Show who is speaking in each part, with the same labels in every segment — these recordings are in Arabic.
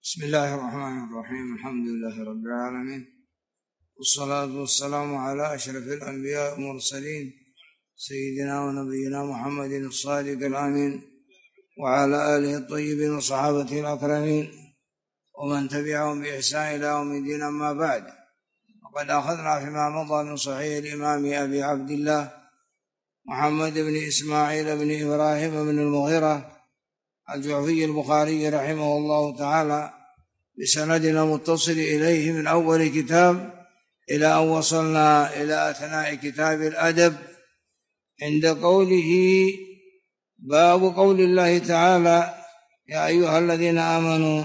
Speaker 1: بسم الله الرحمن الرحيم. الحمد لله رب العالمين، والصلاة والسلام على أشرف الأنبياء والمرسلين سيدنا ونبينا محمد الصادق الأمين، وعلى آله الطيبين وصحابته الأكرمين ومن تبعهم بإحسان إلى يوم الدين. أما بعد، وقد أخذنا فيما مضى من صحيح الإمام أبي عبد الله محمد بن إسماعيل بن إبراهيم بن المغيرة الجعفي البخاري رحمه الله تعالى بسندنا متصل إليه من أول كتاب إلى أن وصلنا إلى أثناء كتاب الأدب عند قوله: باب قول الله تعالى: يا أيها الذين آمنوا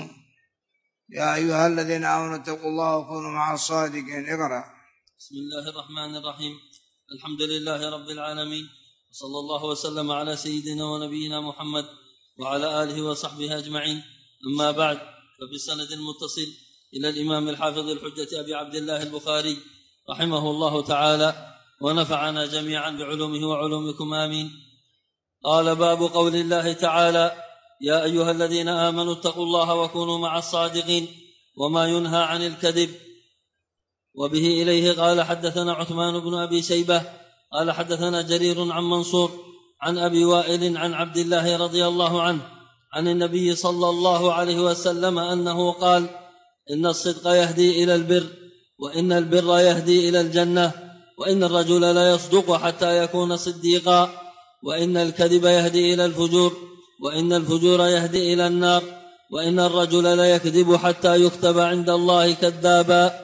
Speaker 1: اتقوا الله وكونوا مع الصادقين. اقرأ.
Speaker 2: بسم الله الرحمن الرحيم. الحمد لله رب العالمين، وصلى الله وسلم على سيدنا ونبينا محمد وعلى آله وصحبه أجمعين. أما بعد، فبالسند المتصل إلى الإمام الحافظ الحجة أبي عبد الله البخاري رحمه الله تعالى، ونفعنا جميعا بعلومه وعلومكم آمين. قال: باب قول الله تعالى: يا أيها الذين آمنوا اتقوا الله وكونوا مع الصادقين، وما ينهى عن الكذب. وبه إليه قال: حدثنا عثمان بن أبي شيبة قال: حدثنا جرير عن منصور عن أبي وائل عن عبد الله رضي الله عنه عن النبي صلى الله عليه وسلم أنه قال: إن الصدق يهدي إلى البر، وإن البر يهدي إلى الجنة، وإن الرجل لا يصدق حتى يكون صديقا، وإن الكذب يهدي إلى الفجور، وإن الفجور يهدي إلى النار، وإن الرجل لا يكذب حتى يكتب عند الله كذابا.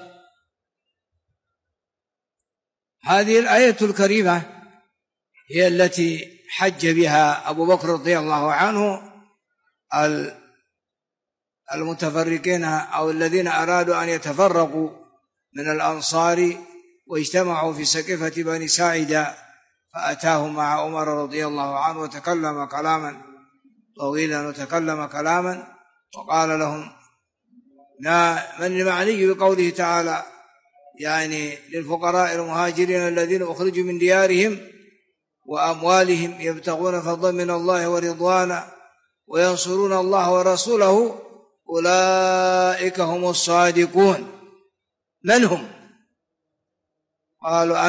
Speaker 1: هذه الآية الكريمة هي التي حج بها أبو بكر رضي الله عنه المتفرقين أو الذين أرادوا أن يتفرقوا من الأنصار واجتمعوا في سقيفة بني ساعدة، فأتاه مع عمر رضي الله عنه وتكلم كلاما طويلا وتكلم كلاما، وقال لهم: من المعني بقوله تعالى يعني للفقراء المهاجرين الذين أخرجوا من ديارهم وأموالهم يبتغون فضلا من الله ورضوانا وينصرون الله ورسوله أولئك هم الصادقون. من هم؟ قالوا: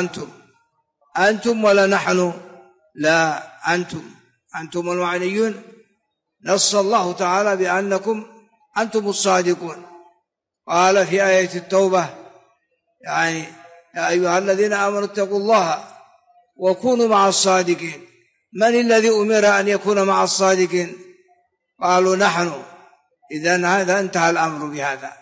Speaker 1: أنتم ولا نحن؟ لا، أنتم المعنيون. نص الله تعالى بأنكم أنتم الصادقون. قال في آية التوبة يعني: يا أيها الذين آمنوا اتقوا الله وكونوا مع الصادقين. من الذي أمر أن يكون مع الصادقين؟ قالوا: نحن. إذن هذا انتهى الأمر بهذا،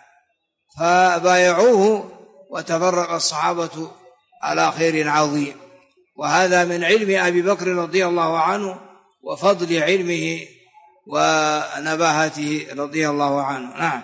Speaker 1: فبايعوه وتفرق الصحابة على خير عظيم. وهذا من علم أبي بكر رضي الله عنه وفضل علمه ونباهته رضي الله عنه. نعم.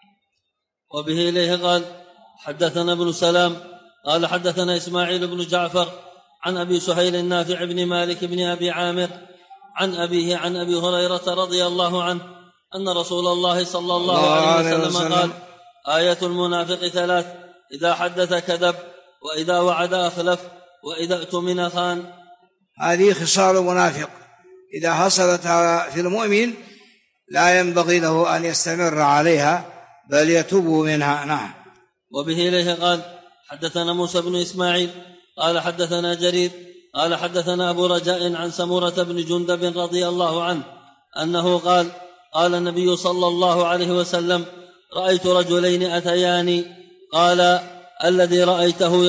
Speaker 2: وبه إليه قال: حدثنا ابن سلام قال: حدثنا إسماعيل بن جعفر عن أبي سهيل النافع بن مالك بن أبي عامر عن أبيه عن أبي هريرة رضي الله عنه أن رسول الله صلى الله عليه وسلم قال: آية المنافق ثلاث: إذا حدث كذب، وإذا وعد أخلف، وإذا اؤتمن خان.
Speaker 1: هذه خصال المنافق إذا حصلت في المؤمن لا ينبغي له أن يستمر عليها، بل يتوب منها. نعم.
Speaker 2: وبه إليه قال: حدثنا موسى بن إسماعيل قال: حدثنا جرير قال: حدثنا أبو رجاء عن سمورة بن جندب رضي الله عنه أنه قال: قال النبي صلى الله عليه وسلم: رأيت رجلين أتياني، قال: الذي رأيته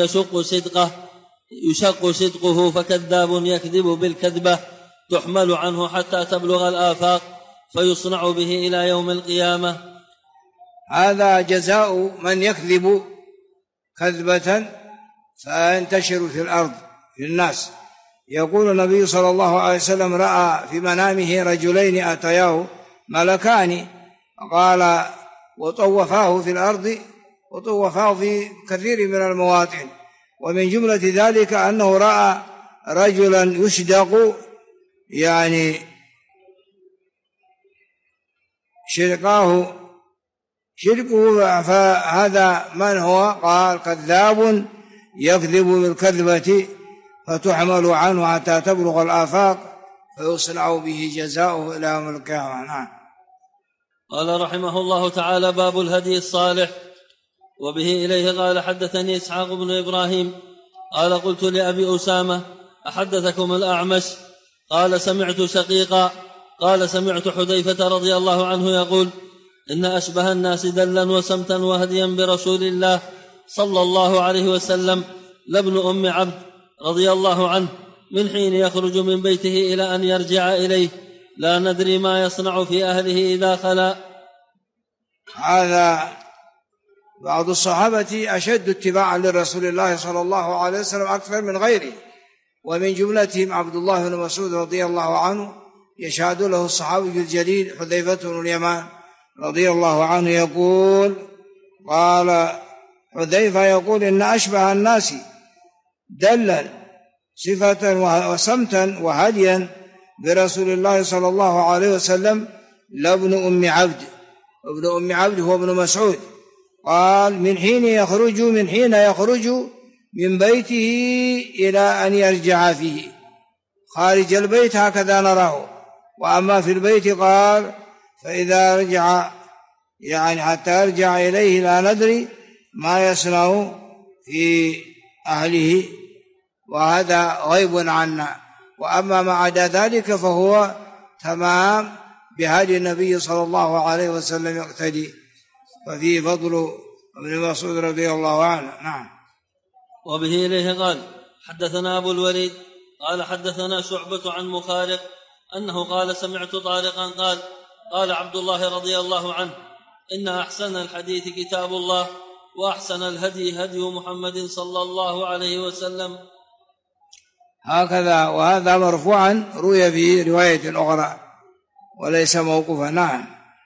Speaker 2: يشق صدقه فكذاب يكذب بالكذبة تحمل عنه حتى تبلغ الآفاق فيصنع به إلى يوم القيامة.
Speaker 1: هذا جزاء من يكذب كذبة فينتشر في الأرض في الناس. يقول النبي صلى الله عليه وسلم: رأى في منامه رجلين أتياه ملكان، قال: وطوفاه في الأرض وطوفاه في كثير من المواطن، ومن جملة ذلك أنه رأى رجلا يشدق يعني شدقه، فهذا من هو؟ قال: كذاب يكذب بالكذبة فتحمل عنه حتى تبلغ الآفاق فيصنع به جزاؤه إلى يوم القيامة. نعم.
Speaker 2: قال رحمه الله تعالى: باب الهدي الصالح. وبه إليه قال: حدثني إسحاق بن إبراهيم قال: قلت لأبي أسامة: أحدثكم الأعمش؟ قال: سمعت شقيقا قال: سمعت حذيفة رضي الله عنه يقول: إن أشبه الناس دلا وسمتا وهديا برسول الله صلى الله عليه وسلم لابن أم عبد رضي الله عنه، من حين يخرج من بيته إلى أن يرجع إليه، لا ندري ما يصنع في أهله إذا خلا.
Speaker 1: هذا بعض الصحابة أشد اتباعا لرسول الله صلى الله عليه وسلم أكثر من غيره، ومن جملتهم عبد الله بن مسعود رضي الله عنه، يشهد له الصحابي الجليل حذيفة بن اليمان رضي الله عنه يقول: قال حذيفة يقول: إن أشبه الناس دلا صفة وسمتا وهديا برسول الله صلى الله عليه وسلم لابن أم عبد. ابن أم عبد هو ابن مسعود. قال: من حين يخرج من بيته إلى أن يرجع فيه. خارج البيت هكذا نراه، وأما في البيت قال: فإذا رجع يعني حتى يرجع إليه لا ندري ما يصنع في أهله، وهذا غيب عنا. وأما ما عدا ذلك فهو تمام بهدي النبي صلى الله عليه وسلم يقتدي، ففيه فضل ابن مسعود رضي الله عنه. نعم.
Speaker 2: وبه إليه قال: حدثنا أبو الوليد قال: حدثنا شعبة عن مخارق أنه قال: سمعت طارقا قال: قال عبد الله رضي الله عنه: إن أحسن الحديث كتاب الله، وأحسن الهدي هدي محمد صلى الله عليه وسلم.
Speaker 1: هكذا، وهذا مرفوعا روي في رواية أخرى وليس موقوفا. نعم.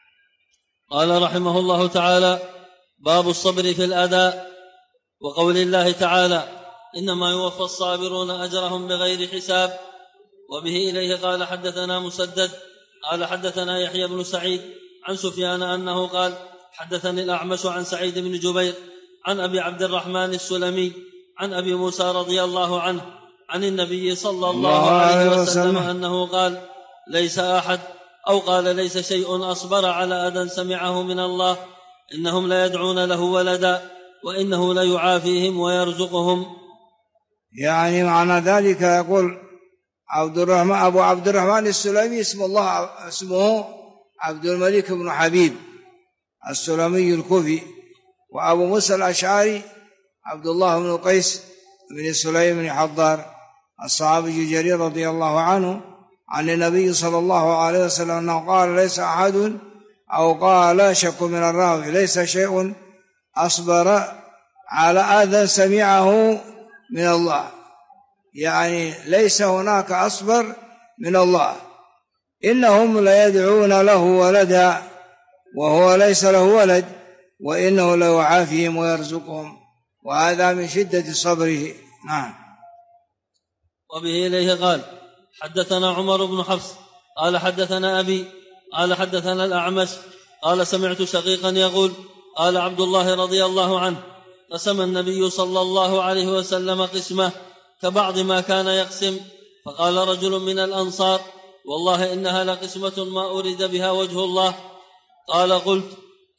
Speaker 2: قال رحمه الله تعالى: باب الصبر في الأداء. وقول الله تعالى: إنما يوفى الصابرون أجرهم بغير حساب. وبه إليه قال: حدثنا مسدد قال: حدثنا يحيى بن سعيد عن سفيان أنه قال: حدثني الأعمش عن سعيد بن جبير عن أبي عبد الرحمن السلمي عن أبي موسى رضي الله عنه عن النبي صلى الله عليه وسلم أنه قال: ليس أحد، أو قال: ليس شيء أصبر على أذى سمعه من الله، إنهم لا يدعون له ولدا، وإنه لا يعافيهم ويرزقهم.
Speaker 1: يعني معنى ذلك يقول أبو عبد الرحمن السلمي اسمه عبد الملك بن حبيب السلمي الكوفي، وأبو موسى الأشعري عبد الله بن قيس بن سليم بن حضار الصحابي الجليل رضي الله عنه عن النبي صلى الله عليه وسلم أنه قال: ليس أحد، أو قال شك من الراوي: ليس شيء أصبر على أذى سمعه من الله، يعني ليس هناك أصبر من الله. إنهم لا يدعون له ولدا وهو ليس له ولد، وإنه لا يعافيهم ويرزقهم، وهذا من شدة صبره. نعم.
Speaker 2: وبه إليه قال: حدثنا عمر بن حفص قال: حدثنا أبي قال: حدثنا الأعمش قال: سمعت شقيقا يقول: قال عبد الله رضي الله عنه: قسم النبي صلى الله عليه وسلم قسمه كبعض ما كان يقسم، فقال رجل من الأنصار: والله إنها لقسمة ما أريد بها وجه الله. قال: قلت: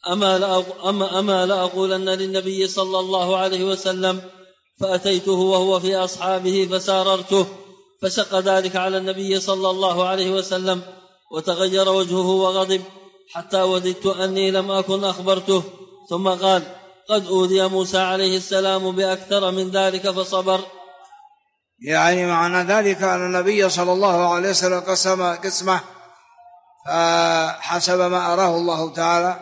Speaker 2: أما لأقولن للنبي صلى الله عليه وسلم، فأتيته وهو في أصحابه فساررته، فشق ذلك على النبي صلى الله عليه وسلم، وتغير وجهه وغضب، حتى وددت أني لم أكن أخبرته. ثم قال: قد أوذي موسى عليه السلام بأكثر من ذلك فصبر.
Speaker 1: يعني معنى ذلك أن النبي صلى الله عليه وسلم قسم قسمه فحسب ما أراه الله تعالى،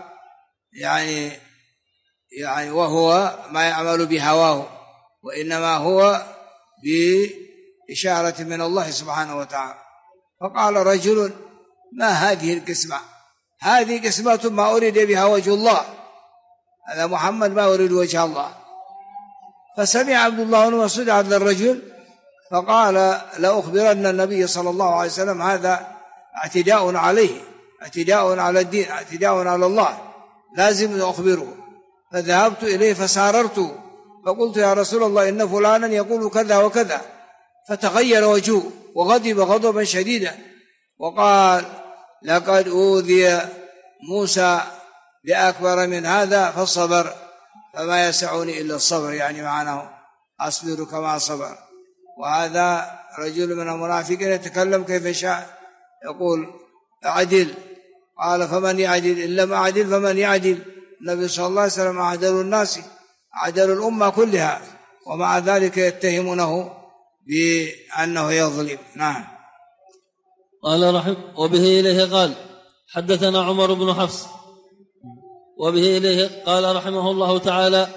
Speaker 1: يعني وهو ما يعمل بهواه، وإنما هو بإشارة من الله سبحانه وتعالى. فقال رجل: ما هذه القسمة؟ هذه قسمة ما أريد بها وجه الله، هذا محمد ما أريد وجه الله. فسمع عبد الله بن مسعود هذا الرجل فقال: لأخبرن النبي صلى الله عليه وسلم، هذا اعتداء عليه، اعتداء على الدين، اعتداء على الله، لازم أخبره. فذهبت إليه فساررته، فقلت: يا رسول الله، إن فلانا يقول كذا وكذا. فتغير وجهه وغضب غضبا شديدا، وقال: لقد أوذي موسى بأكبر من هذا فالصبر، فما يسعني إلا الصبر، يعني معناه أصبر كما صبر. وهذا رجل من المنافقين يتكلم كيف شاء، يقول أعدل، قال فمن يعدل؟ إن لم أعدل فمن يعدل؟ النبي صلى الله عليه وسلم أعدل الناس، أعدل الأمة كلها، ومع ذلك يتهمونه بأنه يظلم. نعم.
Speaker 2: قال وبه إليه قال حدثنا عمر بن حفص. وبه إليه قال رحمه الله تعالى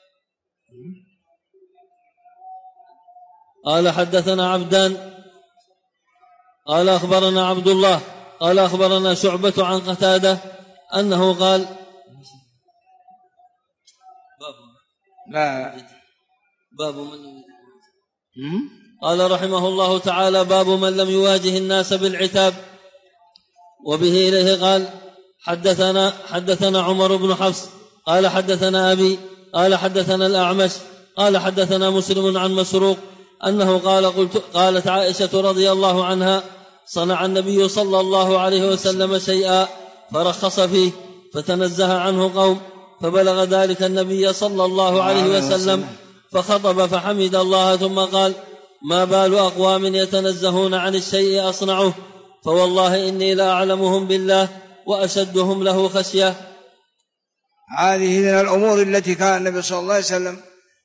Speaker 2: قال حدثنا عبدان قال أخبرنا عبد الله قال أخبرنا شعبة عن قتادة أنه قال باب من قال رحمه الله تعالى باب من لم يواجه الناس بالعتاب. وبه إليه قال حدثنا عمر بن حفص قال حدثنا أبي قال حدثنا الأعمش قال حدثنا مسلم عن مسروق أنه قالت عائشة رضي الله عنها صنع النبي صلى الله عليه وسلم شيئا فرخص فيه فتنزه عنه قوم، فبلغ ذلك النبي صلى الله عليه وسلم فخطب فحمد الله ثم قال ما بال أقوام يتنزهون عن الشيء أصنعه، فوالله إني لا أعلمهم بالله وأشدهم له خشية.
Speaker 1: هذه من الأمور التي كان النبي صلى الله عليه وسلم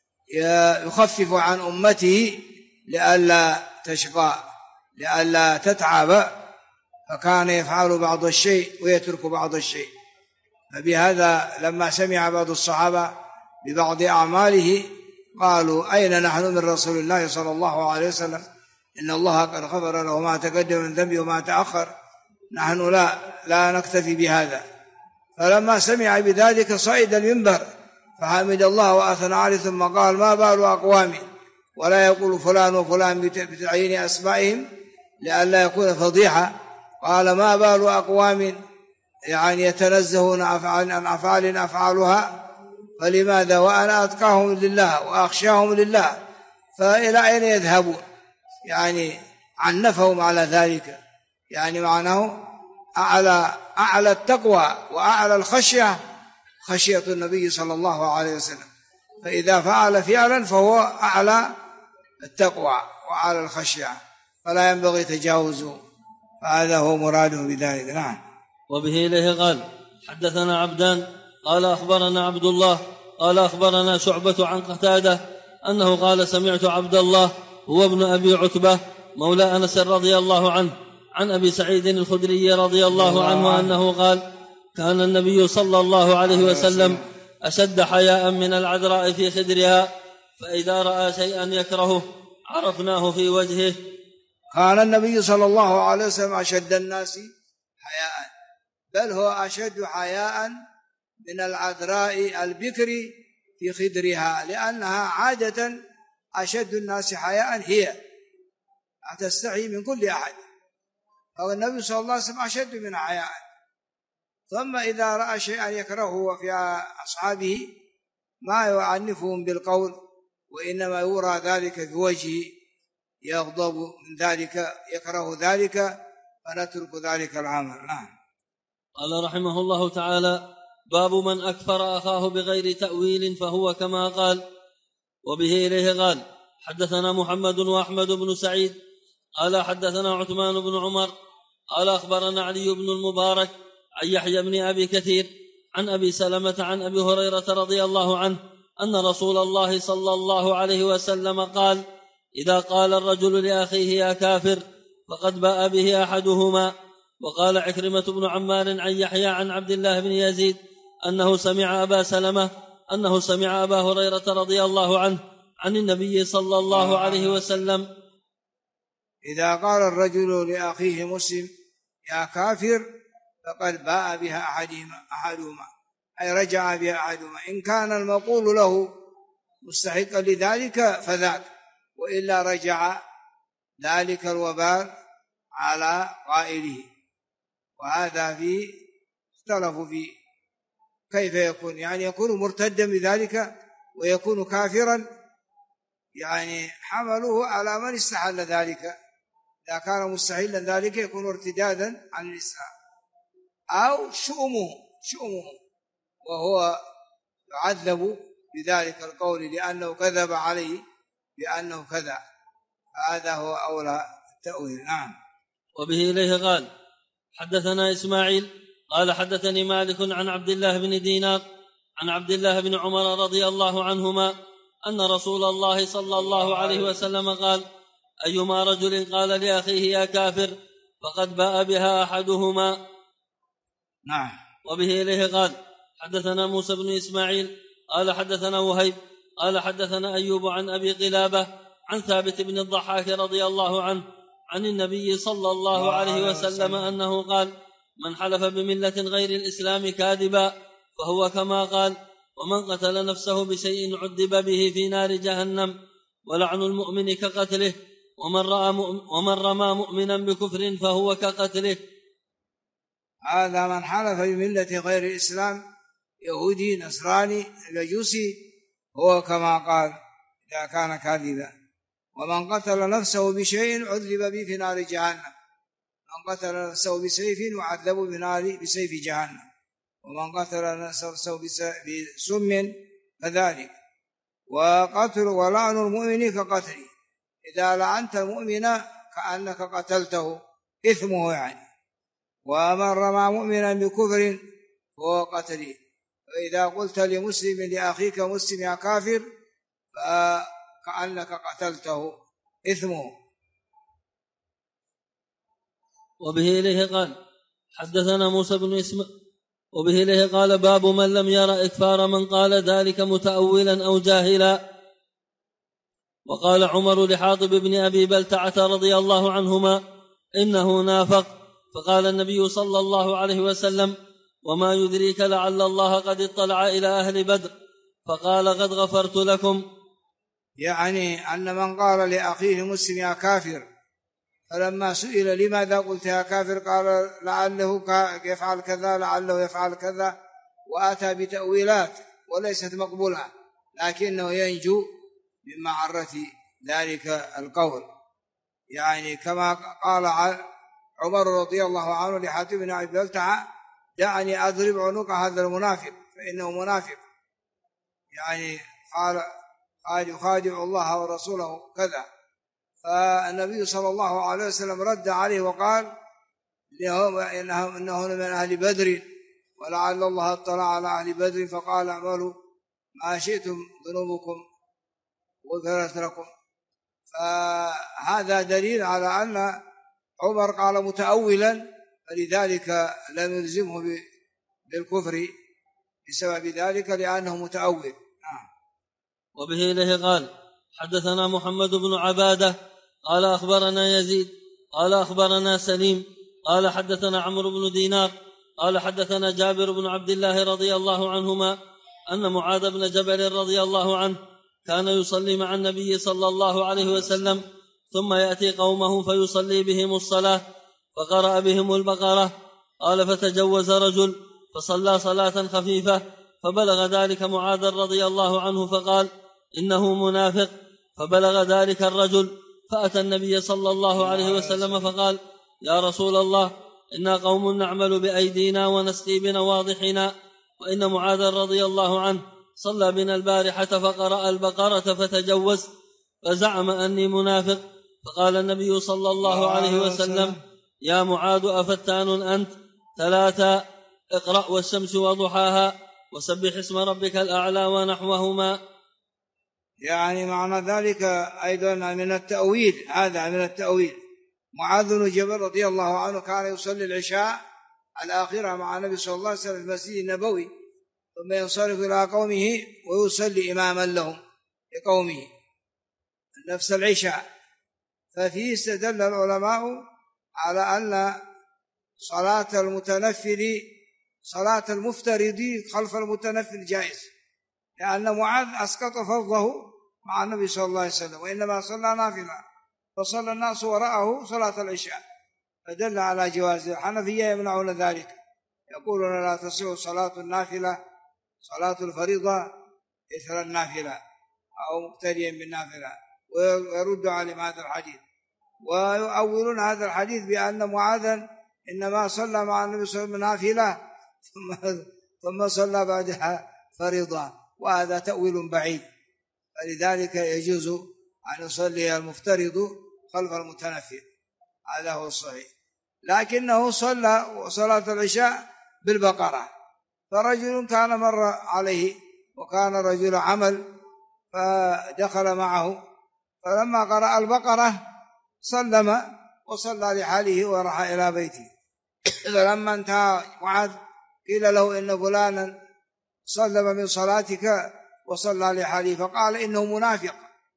Speaker 1: يخفف عن أمته لئلا تشقى، لئلا تتعب، فكان يفعل بعض الشيء ويترك بعض الشيء. فبهذا لما سمع بعض الصحابة ببعض أعماله قالوا أين نحن من رسول الله صلى الله عليه وسلم؟ إن الله قد غفر له ما تقدم من ذنبه وما تأخر، نحن لا نكتفي بهذا. فلما سمع بذلك صعد المنبر فحمد الله وأثنى عليه ثم قال ما بال أقوام، ولا يقول فلان وفلان بتعيين أسمائهم لئلا يكون فضيحة، قال ما بال أقوام يعني يتنزهون عن أفعال أفعالها، فلماذا وأنا أتقاهم لله وأخشاهم لله، فإلى أين يذهبون؟ يعني عنفهم على ذلك، يعني معناه أعلى التقوى وأعلى الخشية خشية النبي صلى الله عليه وسلم، فإذا فعل فعلا فهو أعلى التقوى وأعلى الخشية، فلا ينبغي تجاوزه، فهذا هو مراده بذلك. نعم.
Speaker 2: وبه إليه قال حدثنا عبدان قال أخبرنا عبد الله قال أخبرنا شعبة عن قتادة أنه قال سمعت عبد الله هو ابن أبي عتبة مولى أنس رضي الله عنه عن أبي سعيد الخدري رضي الله عنه أنه قال كان النبي صلى الله عليه وسلم أشد حياء من العذراء في خدرها، فإذا رأى شيئا يكرهه عرفناه في وجهه.
Speaker 1: كان النبي صلى الله عليه وسلم أشد الناس حياء، بل هو أشد حياء من العذراء البكر في خدرها، لأنها عادة أشد الناس حياء، هي تستحي من كل أحد، فالنبي صلى الله عليه وسلم أشد من حياء. ثم إذا رأى شيئا يكرهه في أصحابه ما يعنفهم بالقول، وإنما يرى ذلك في وجهه، يغضب من ذلك، يكره ذلك، فنترك ذلك العمل. نعم.
Speaker 2: قال رحمه الله تعالى باب من أكفر أخاه بغير تأويل فهو كما قال. وبه إليه قال حدثنا محمد وأحمد بن سعيد قال حدثنا عثمان بن عمر قال أخبرنا علي بن المبارك عن يحيى بن أبي كثير عن أبي سلمة عن أبي هريرة رضي الله عنه أن رسول الله صلى الله عليه وسلم قال إذا قال الرجل لأخيه يا كافر فقد باء به أحدهما. وقال عكرمة بن عمار عن يحيى عن عبد الله بن يزيد أنه سمع أبا هريرة رضي الله عنه عن النبي صلى الله عليه وسلم
Speaker 1: إذا قال الرجل لأخيه مسلم يا كافر فقد باء بها أحدهما، أي رجع بها أحدهما، إن كان المقول له مستحقا لذلك فذاك، وإلا رجع ذلك الوبال على قائله. وهذا اختلفوا فيه كيف يكون، يعني يكون مرتدا بذلك ويكون كافرا، يعني حملوه على من استحل ذلك، إذا كان مستحيلا ذلك يكون ارتدادا عن الإسلام، أو شؤمه وهو يعذب بذلك القول لأنه كذب عليه بأنه كذا، هذا هو أولى التأويل. نعم.
Speaker 2: وبه إليه قال حدثنا إسماعيل قال حدثني مالك عن عبد الله بن دينار عن عبد الله بن عمر رضي الله عنهما أن رسول الله صلى الله عليه وسلم قال أيما رجل قال لأخيه يا كافر فقد باء بها أحدهما.
Speaker 1: نعم.
Speaker 2: وبه إليه قال حدثنا موسى بن إسماعيل قال حدثنا وهيب قال حدثنا أيوب عن أبي قلابة عن ثابت بن الضحاك رضي الله عنه عن النبي صلى الله عليه وسلم أنه قال من حلف بملة غير الإسلام كاذبا فهو كما قال ومن قتل نفسه بشيء عذب به في نار جهنم ولعن المؤمن كقتله ومن رمى مؤمنا بكفر فهو كقتله.
Speaker 1: هذا من حلف بملة غير الإسلام يهودي نصراني مجوسي هو كما قال إذا كان كاذبا. ومن قتل نفسه بشيء عذب به في نار جهنم، من قتل نفسه بسيف وعذب بسيف جهنم، ومن قتل نفسه بسم كذلك. وقتل ولعن المؤمن كقتله، إذا لعنت المؤمن كأنك قتلته إثمه يعني. ومن رمى مؤمنا بكفر فهو قتله، وإذا قلت لمسلم لأخيك مسلم يا كافر فكأنك قتلته إثمه.
Speaker 2: وبه إليه قال حدثنا موسى بن وبه إليه قال باب من لم يرى إكفار من قال ذلك متأولا أو جاهلا. وقال عمر لحاطب بن أبي بلتعة رضي الله عنهما إنه نافق، فقال النبي صلى الله عليه وسلم وما يدريك لعل الله قد اطلع إلى أهل بدر فقال قد غفرت لكم.
Speaker 1: يعني أن من قال لأخيه مسلم يا كافر فلما سئل لماذا قلت يا كافر قال لعله يفعل كذا لعله يفعل كذا، وأتى بتأويلات وليست مقبولة، لكنه ينجو من معرة ذلك القول. يعني كما قال عمر رضي الله عنه لحاتم بن أبي بلتعة دعني أضرب عنق هذا المنافق فإنه منافق، يعني قال يخادع الله ورسوله كذا. فالنبي صلى الله عليه وسلم رد عليه وقال إنه من أهل بدر ولعل الله اطلع على أهل بدر فقال اعملوا ما شئتم ذنوبكم غفرت لكم. فهذا دليل على أن عمر قال متأولا، فلذلك لم يلزمه بالكفر بسبب ذلك لأنه متأول.
Speaker 2: وبه إليه قال حدثنا محمد بن عبادة قال أخبرنا يزيد قال أخبرنا سليم قال حدثنا عمرو بن دينار قال حدثنا جابر بن عبد الله رضي الله عنهما أن معاذ بن جبل رضي الله عنه كان يصلي مع النبي صلى الله عليه وسلم ثم يأتي قومه فيصلي بهم الصلاة فقرأ بهم البقرة. قال فتجوز رجل فصلى صلاة خفيفة فبلغ ذلك معاذ رضي الله عنه فقال إنه منافق، فبلغ ذلك الرجل فأتى النبي صلى الله عليه وسلم فقال يا رسول الله إنا قوم نعمل بأيدينا ونسقي بنواضحنا، وإن معاذ رضي الله عنه صلى بنا البارحة فقرأ البقرة فتجوز فزعم أني منافق. فقال النبي صلى الله عليه وسلم يا معاذ أفتان أنت؟ 3 اقرأ والشمس وضحاها وسبح اسم ربك الأعلى ونحوهما.
Speaker 1: يعني معنى ذلك أيضا من التأويل، هذا من التأويل. معاذ بن جبل رضي الله عنه كان يصلي العشاء الآخرة مع النبي صلى الله عليه وسلم في المسجد النبوي، ثم ينصرف إلى قومه ويصلي إماما لهم لقومه نفس العشاء. ففيه استدل العلماء على أن صلاة المفترض خلف المتنفل جائز، لأن معاذ أسقط فرضه مع النبي صلى الله عليه وسلم وإنما صلى نافلة، فصلى الناس وراءه صلاة العشاء، فدل على جواز. الحنفية يمنعون ذلك، يقولون لا تصح صلاة النافلة صلاة الفريضة إثر النافلة أو مقتديا بالنافلة، ويرد عليهم هذا الحديث، ويؤولون هذا الحديث بأن معاذا إنما صلى مع النبي صلى الله عليه وسلم نافلة ثم صلى بعدها فريضة، وهذا تأويل بعيد. فلذلك يجوز أن يصلي المفترض خلف المتنفل، هذا هو الصحيح. لكنه صلى صلاة العشاء بالبقرة، فرجل كان مر عليه وكان رجل عمل فدخل معه، فلما قرأ البقرة سلم وصلى لحاله وراح إلى بيته. فلما انتهى معاذ قيل له إن فلانا سلم من صلاتك وصلى لحاله، فقال إنه منافق.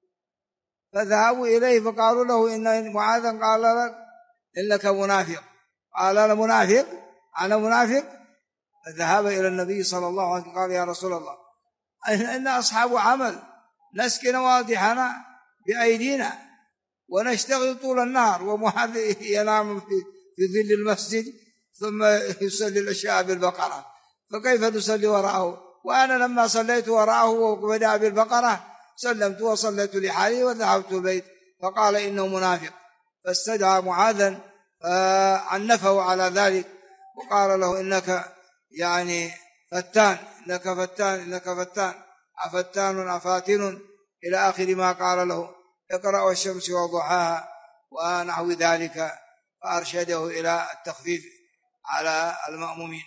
Speaker 1: فذهبوا إليه فقالوا له إن معاذا قال لك إنك منافق. قال أنا منافق، أنا منافق. فذهب إلى النبي صلى الله عليه وسلم قال يا رسول الله إن أصحاب عمل نسقي نواضحنا بأيدينا ونشتغل طول النهار، ومعاذ ينام في ظل المسجد ثم يصلي العشاء بالبقرة، فكيف نصلي وراءه؟ وأنا لما صليت وراءه وبدأ بالبقرة سلمت وصليت لحالي وذهبت البيت. فقال إنه منافق، فاستدعى معاذا فعنفه على ذلك وقال له إنك يعني فتان، إنك فتان، إنك فتان، أفتان أفاتن إلى آخر ما قال له، اقرأ الشمس وضحاها ونحو ذلك، فأرشده إلى التخفيف على المأمومين.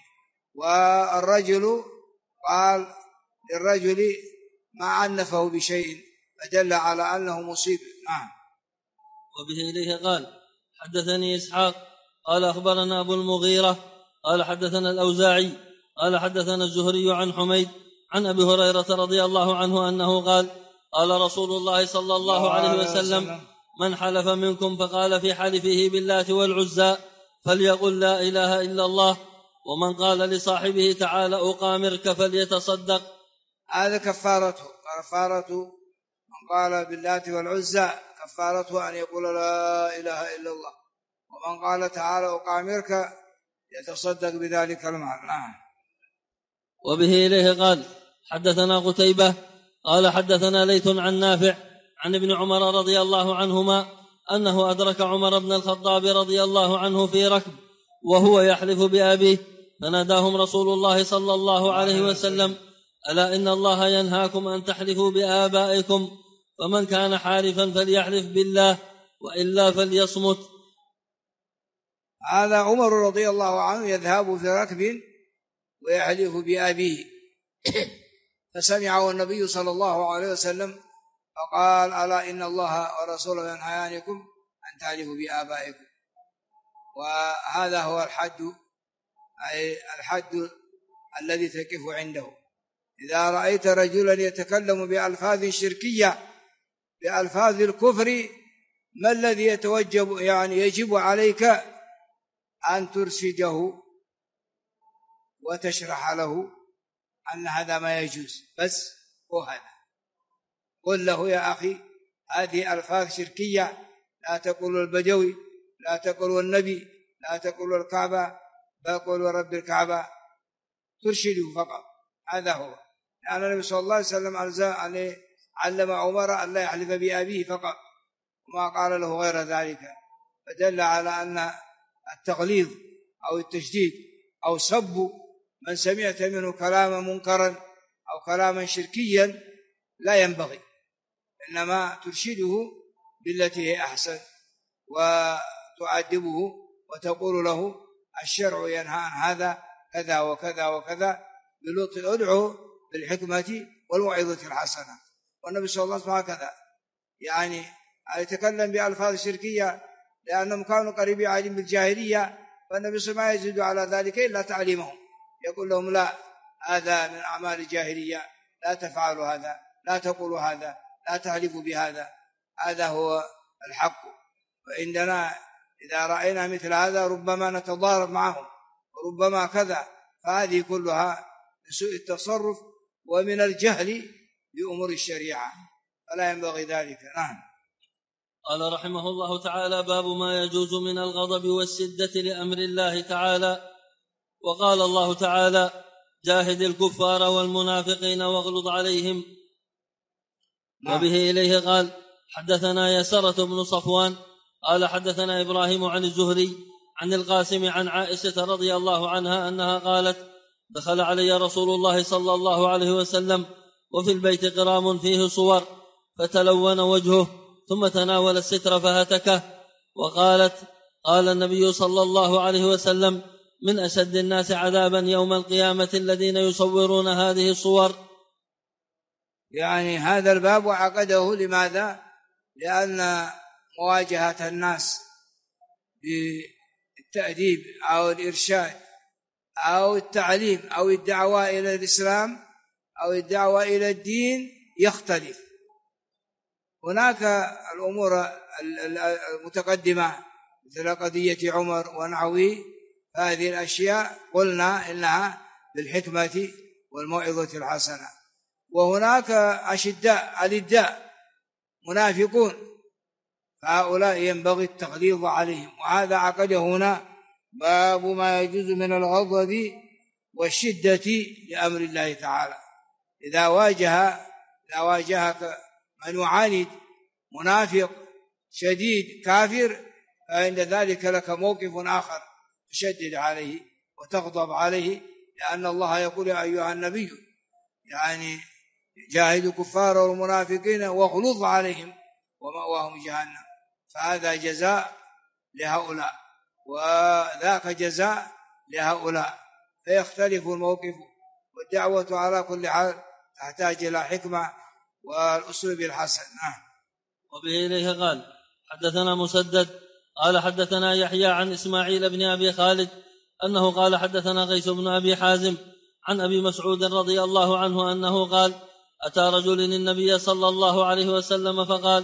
Speaker 1: والرجل قال للرجل ما عنفه بشيء فدل على أنه مصيب. نعم.
Speaker 2: وبه إليه قال حدثني إسحاق قال أخبرنا أبو المغيرة قال حدثنا الأوزاعي قال حدثنا الزهري عن حميد عن أبي هريرة رضي الله عنه أنه قال قال رسول الله صلى الله عليه وسلم من حلف منكم فقال في حلفه باللات والعزى فليقل لا إله إلا الله، ومن قال لصاحبه تعال أقامرك فليتصدق.
Speaker 1: هذا كفارته من قال باللات والعزى كفارته أن يقول لا إله إلا الله، ومن قال تعال أقامرك يتصدق بذلك المال. نعم.
Speaker 2: وبه إليه قال حدثنا قتيبة قال حدثنا ليث عن نافع عن ابن عمر رضي الله عنهما أنه أدرك عمر بن الخطاب رضي الله عنه في ركب وهو يحلف بأبيه، فناداهم رسول الله صلى الله عليه وسلم ألا إن الله ينهاكم أن تحلفوا بآبائكم، فمن كان حالفا فليحلف بالله وإلا فليصمت.
Speaker 1: هذا عمر رضي الله عنه يذهب في ركب ويحلف بأبيه، فسمعه النبي صلى الله عليه وسلم فقال ألا إن الله ورسوله ينهيانكم أن تحلفوا بآبائكم. وهذا هو الحد، أي الحد الذي تقف عنده. إذا رأيت رجلا يتكلم بألفاظ شركية بألفاظ الكفر، ما الذي يتوجب يعني يجب عليك أن ترشده وتشرح له أن هذا ما يجوز، بس وهذا قل له يا أخي هذه ألفاظ شركية، لا تقول البدوي، لا تقول النبي، لا تقول الكعبة، بل قل رب الكعبة، ترشده فقط. هذا هو، لأن النبي صلى الله عليه وسلم علم عمر أن لا يحلف بأبيه فقط وما قال له غير ذلك، فدل على أن التغليظ أو التشديد أو سب من سمعت منه كلاما منكرا أو كلاما شركيا لا ينبغي، إنما ترشده بالتي هي أحسن وتعذبه وتقول له الشرع ينهى عن هذا كذا وكذا وكذا بلطف، ادعو بالحكمة والوعظة الحسنة. والنبي صلى الله عليه وسلم هكذا يعني يتكلم بألفاظ شركية لأنهم كانوا قريبي عهد بالجاهلية، فالنبي صلى الله عليه وسلم ما يزيد على ذلك إلا تعليمهم، يقول لهم لا هذا من أعمال الجاهلية، لا تفعلوا هذا، لا تقولوا هذا، لا تحلفوا بهذا، هذا هو الحق. وعندنا إذا رأينا مثل هذا ربما نتضارب معهم وربما كذا، فهذه كلها بسوء التصرف ومن الجهل بأمور الشريعة، فلا ينبغي ذلك. نعم.
Speaker 2: قال رحمه الله تعالى باب ما يجوز من الغضب والسدة لأمر الله تعالى. وقال الله تعالى جاهد الكفار والمنافقين واغلظ عليهم. وبه إليه قال حدثنا يسرة بن صفوان قال حدثنا إبراهيم عن الزهري عن القاسم عن عائشة رضي الله عنها أنها قالت: دخل علي رسول الله صلى الله عليه وسلم وفي البيت قرام فيه صور، فتلون وجهه ثم تناول الستر فهتكه، وقالت: قال النبي صلى الله عليه وسلم: من أشد الناس عذابا يوم القيامة الذين يصورون هذه الصور.
Speaker 1: يعني هذا الباب وعقده لماذا؟ لأن مواجهة الناس بالتأديب أو الإرشاد أو التعليم أو الدعوة إلى الإسلام أو الدعوة إلى الدين يختلف. هناك الأمور المتقدمة مثل قضية عمر ونحوه، هذه الأشياء قلنا إنها بالحكمة والموعظة الحسنة. وهناك أشداء الإداء منافقون، فهؤلاء ينبغي التغليظ عليهم. وهذا عقده هنا باب ما يجوز من الغضب والشدة لأمر الله تعالى. إذا واجهك من يعاند منافق شديد كافر، فعند ذلك لك موقف آخر تشدد عليه وتغضب عليه، لأن الله يقول: يا أيها النبي يعني جاهدوا الكفار والمنافقين واغلظ عليهم ومأواهم جهنم. فهذا جزاء لهؤلاء وذاك جزاء لهؤلاء، فيختلف الموقف. والدعوة على كل حال تحتاج إلى حكمة والأسلوب الحسن.
Speaker 2: وبه إليه قال: حدثنا مسدد قال حدثنا يحيى عن إسماعيل بن أبي خالد أنه قال حدثنا قيس بن أبي حازم عن أبي مسعود رضي الله عنه أنه قال: أتى رجل النبي صلى الله عليه وسلم فقال: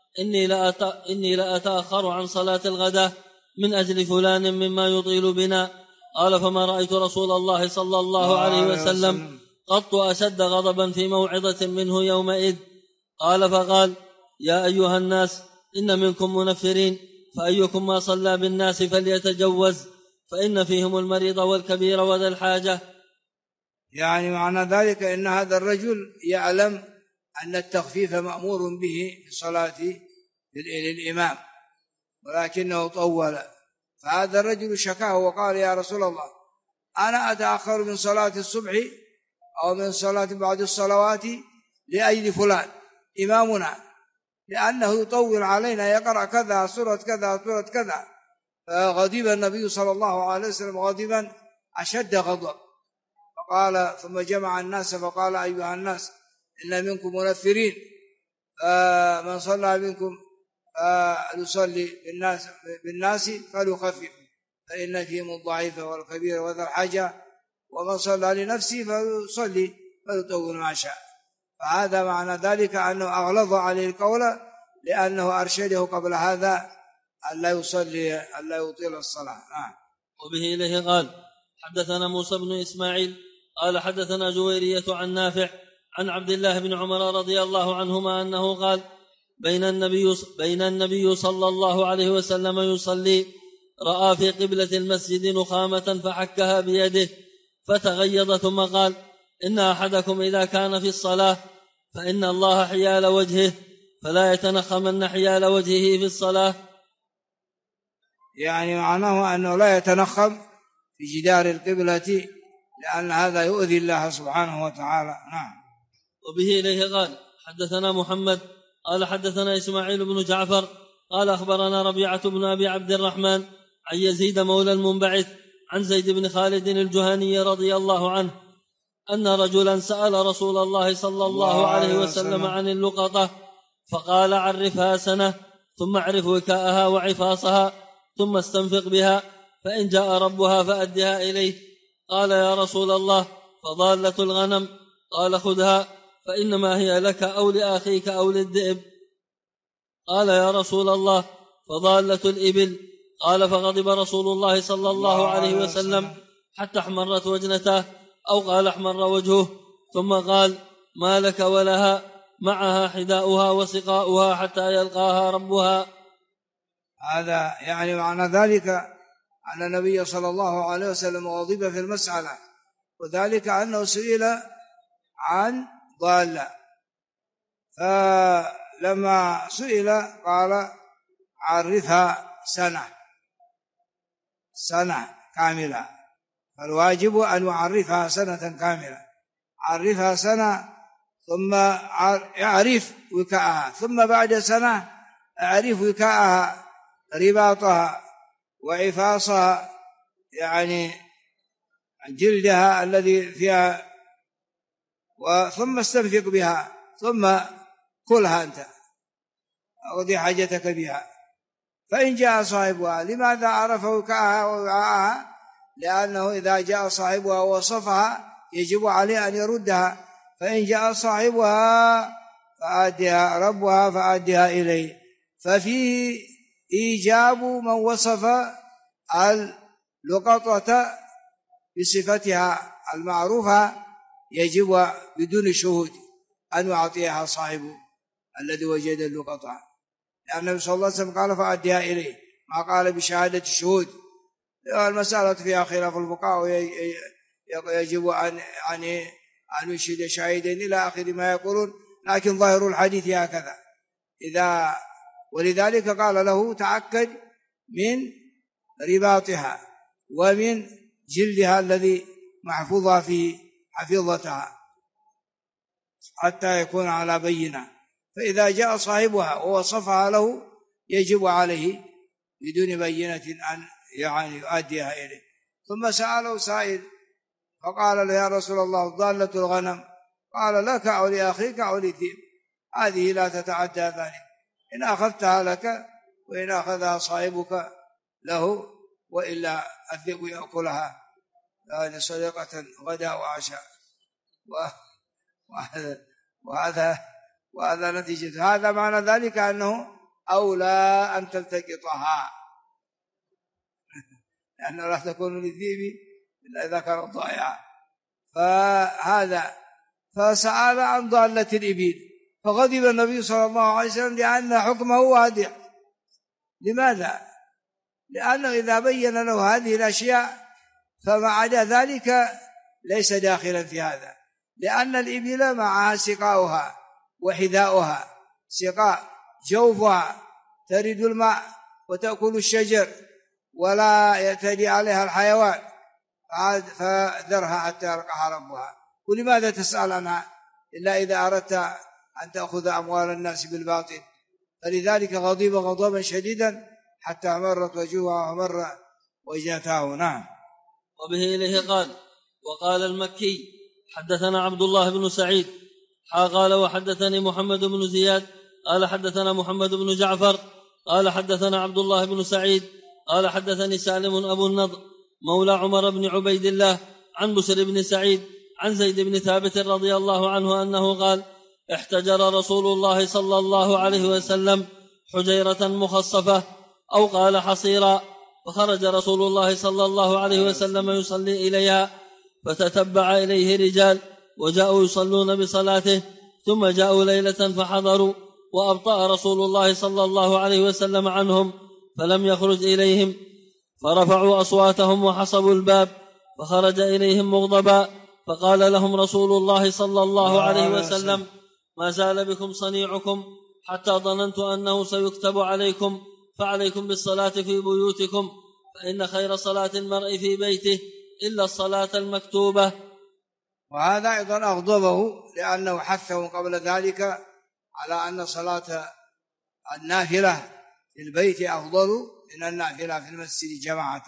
Speaker 2: إني لأتأخر عن صلاة الغداء من أجل فلان مما يطيل بنا. قال: فما رأيت رسول الله صلى الله عليه وسلم قط أشد غضبا في موعظة منه يومئذ. قال: فقال: يا أيها الناس، إن منكم منفرين، فأيكم ما صلى بالناس فليتجوز، فإن فيهم المريض والكبير وذا الحاجة.
Speaker 1: يعني معنى ذلك إن هذا الرجل يعلم أن التخفيف مأمور به في صلاة للإمام، ولكنه طول. فهذا الرجل شكاه وقال: يا رسول الله، أنا أتأخر من صلاة الصبح أو من صلاة بعد الصلوات لأجل فلان إمامنا، لأنه يطول علينا، يقرأ كذا سورة كذا سورة كذا. فغضب النبي صلى الله عليه وسلم غضبا أشد غضب، فقال: ثم جمع الناس فقال: أيها الناس، إن منكم منفرين، من صلى منكم فليصلي بالناس فليخفف، فإن فيهم الضعيف والكبير وذا الحاجة، ومن صلى لنفسه فليصلي فليطول ما شاء. فهذا معنى ذلك أنه أغلظ عليه القول، لأنه أرشده قبل هذا ألا يطيل الصلاة.
Speaker 2: وبه إليه قال: حدثنا موسى بن إسماعيل قال حدثنا جويرية عن نافع عن عبد الله بن عمر رضي الله عنهما أنه قال: بين النبي صلى الله عليه وسلم يصلي، رأى في قبلة المسجد نخامة فحكها بيده فتغيظ، ثم قال: إن أحدكم إذا كان في الصلاة فإن الله حيال وجهه، فلا يتنخمن حيال وجهه في الصلاة.
Speaker 1: يعني معناه أنه لا يتنخم في جدار القبلة، لأن هذا يؤذي الله سبحانه وتعالى.
Speaker 2: وبه إليه قال: حدثنا محمد قال حدثنا إسماعيل بن جعفر قال أخبرنا ربيعة بن أبي عبد الرحمن عن يزيد مولى المنبعث عن زيد بن خالد الجهني رضي الله عنه أن رجلا سأل رسول الله صلى الله عليه وسلم عن اللقطة، فقال: عرفها سنة، ثم اعرف وكاءها وعفاصها، ثم استنفق بها، فإن جاء ربها فأدها إليه. قال: يا رسول الله، فضالة الغنم. قال: خذها، فإنما هي لك أو لأخيك أو للذئب. قال: يا رسول الله، فضالة الإبل. قال: فغضب رسول الله صلى الله عليه وسلم حتى احمرت وجنته، أو قال احمر وجهه، ثم قال: ما لك ولها، معها حذاؤها وسقاؤها حتى يلقاها ربها.
Speaker 1: هذا يعني معنى ذلك أن النبي صلى الله عليه وسلم غضب في المسألة، وذلك أنه سئل عن ضالة، فلما سئل قال: عرفها سنة كاملة، فالواجب أن يعرفها سنة كاملة، عرفها سنة ثم يعرف وكاءها، ثم بعد سنة أعرف وكاءها، رباطها وعفاصها، يعني جلدها الذي فيها، ثم استنفق بها، ثم كلها أنت أقضي حاجتك بها. فإن جاء صاحبها، لماذا عرف وكاءها ووعاءها؟ لأنه إذا جاء صاحبها ووصفها يجب عليه أن يردها، فإن جاء صاحبها فأدها ربها فأدها إليه. ففيه إيجاب من وصف اللقطة بصفتها المعروفة يجب بدون شهود أن يعطيها صاحبه الذي وجد اللقطة، لأن النبي صلى الله عليه وسلم قال فأدها إليه، ما قال بشهادة الشهود. المسألة فيها خلاف الفقهاء، يجب أن يشهد شاهدين إلى آخر ما يقولون، لكن ظاهر الحديث هكذا. ولذلك قال له تأكد من رباطها ومن جلدها الذي محفوظها في حفظتها حتى يكون على بينة. فإذا جاء صاحبها ووصفها له يجب عليه بدون بينة أن يؤديها إليه. ثم سأله سائل فقال له يا رسول الله ضالة الغنم، قال لك أو لأخيك أو لذئب، هذه لا تتعدى ذلك، إن أخذتها لك وإن أخذها صاحبك له، وإلا الذئب يأكلها، يعني صدقة غدا وعشاء. وهذا نتيجة هذا، معنى ذلك أنه أولى أن تلتقطها، لأنه لا تكون للذئب إلا إذا كانت ضائعة. فسأل عن ضالة الإبل، فغضب النبي صلى الله عليه وسلم لأن حكمه واضح. لماذا؟ لأنه إذا بين له هذه الأشياء فما عدا ذلك ليس داخلا في هذا، لأن الإبل معها سقاؤها وحذاؤها، سقاء جوفها ترد الماء وتأكل الشجر ولا يعتدي عليها الحيوان، فذرها حتى يلقاها ربها. ولماذا تسأل عنها إلا إذا أردت أن تأخذ أموال الناس بالباطل؟ فلذلك غضب غضبا شديدا حتى مرت وجوهها ومر وجهتاه. نعم.
Speaker 2: وبه إليه قال. وقال المكي حدثنا عبد الله بن سعيد قال وحدثني محمد بن زياد قال حدثنا محمد بن جعفر قال حدثنا عبد الله بن سعيد قال حدثني سالم أبو النضر مولى عمر بن عبيد الله عن بسر بن سعيد عن زيد بن ثابت رضي الله عنه أنه قال احتجر رسول الله صلى الله عليه وسلم حجيرة مخصفة أو قال حصيرا، فخرج رسول الله صلى الله عليه وسلم يصلي إليها، فتتبع إليه رجال وجاءوا يصلون بصلاته، ثم جاءوا ليلة فحضروا وأبطأ رسول الله صلى الله عليه وسلم عنهم فلم يخرج إليهم، فرفعوا أصواتهم وحصبوا الباب، فخرج إليهم مغضبا، فقال لهم رسول الله صلى الله عليه وسلم ما زال بكم صنيعكم حتى ظننت أنه سيكتب عليكم، فعليكم بالصلاة في بيوتكم، فإن خير صلاة المرء في بيته إلا الصلاة المكتوبة.
Speaker 1: وهذا أيضا أغضبه لأنه حثه قبل ذلك على أن صلاة النافلة في البيت أفضل من النافلة في المسجد جماعة،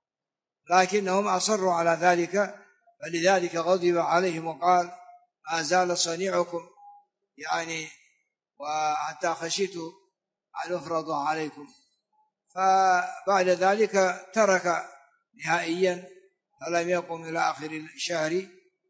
Speaker 1: لكنهم أصروا على ذلك، فلذلك غضب عليهم وقال ما زال صنيعكم، يعني وحتى خشيت أن أفرض عليكم. فبعد ذلك ترك نهائيا فلم يقم إلى آخر الشهر،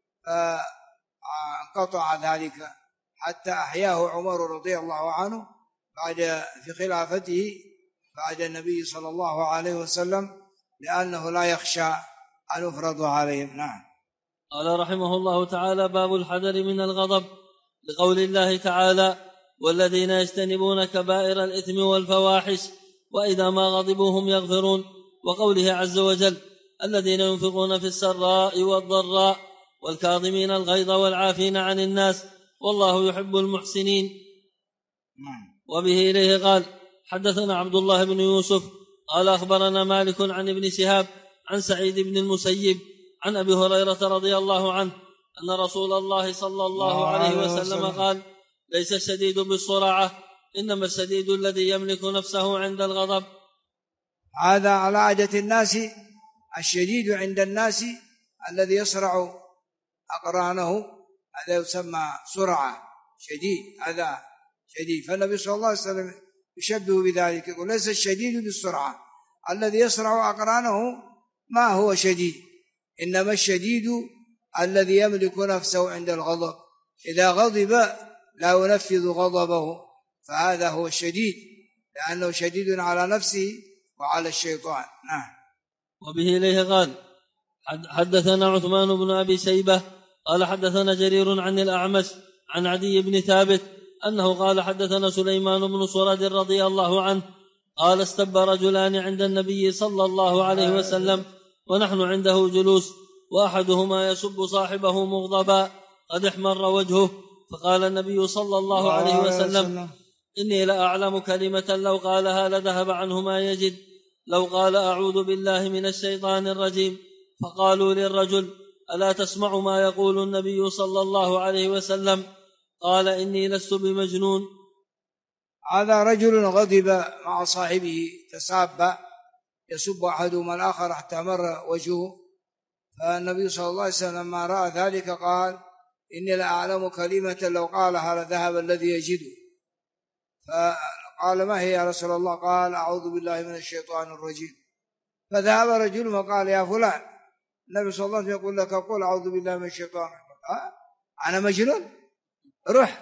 Speaker 1: فانقطع ذلك حتى أحياه عمر رضي الله عنه في خلافته بعد النبي صلى الله عليه وسلم، لأنه لا يخشى أن يفرض عليهم. نعم.
Speaker 2: قال رحمه الله تعالى باب الحذر من الغضب، لقول الله تعالى والذين يجتنبون كبائر الإثم والفواحش وإذا ما غضبوا هم يغفرون، وقوله عز وجل الذين ينفقون في السراء والضراء والكاظمين الغيظ والعافين عن الناس والله يحب المحسنين. وبه إليه قال حدثنا عبد الله بن يوسف قال أخبرنا مالك عن ابن شهاب عن سعيد بن المسيب عن أبي هريرة رضي الله عنه أن رسول الله صلى الله عليه وسلم قال ليس الشديد بالصرعة إنما الشديد الذي يملك نفسه عند الغضب.
Speaker 1: هذا على عادة الناس، الشديد عند الناس الذي يصرع أقرانه، هذا يسمى سرعة، شديد، هذا شديد. فالنبي صلى الله عليه وسلم يشبه بذلك، يقول ليس الشديد بالسرعة، الذي يصرع أقرانه ما هو شديد، إنما الشديد الذي يملك نفسه عند الغضب، إذا غضب لا ينفذ غضبه، فهذا هو الشديد، لأنه شديد على نفسه وعلى الشيطان.
Speaker 2: وبه إليه قال حدثنا عثمان بن أبي شيبة قال حدثنا جرير عن الأعمش عن عدي بن ثابت أنه قال حدثنا سليمان بن صرد رضي الله عنه قال استب رجلان عند النبي صلى الله عليه وسلم ونحن عنده جلوس، وأحدهما يسب صاحبه مغضبا قد احمر وجهه، فقال النبي صلى الله عليه وسلم إني لأعلم كلمة لو قالها لذهب عنه ما يجد، لو قال أعوذ بالله من الشيطان الرجيم. فقالوا للرجل ألا تسمع ما يقول النبي صلى الله عليه وسلم؟ قال إني لست بمجنون.
Speaker 1: هذا رجل غضب مع صاحبه، تساب، يسب أحدهما الآخر حتى مر وجهه، فالنبي صلى الله عليه وسلم لما رأى ذلك قال إني لأعلم كلمة لو قالها لذهب الذي يجده. فقال ما هي يا رسول الله؟ قال أعوذ بالله من الشيطان الرجيم. فذهب رجل وقال يا فلان، النبي صلى الله عليه وسلم يقول لك قل أعوذ بالله من الشيطان الرجيم، أنا مجنون؟ روح.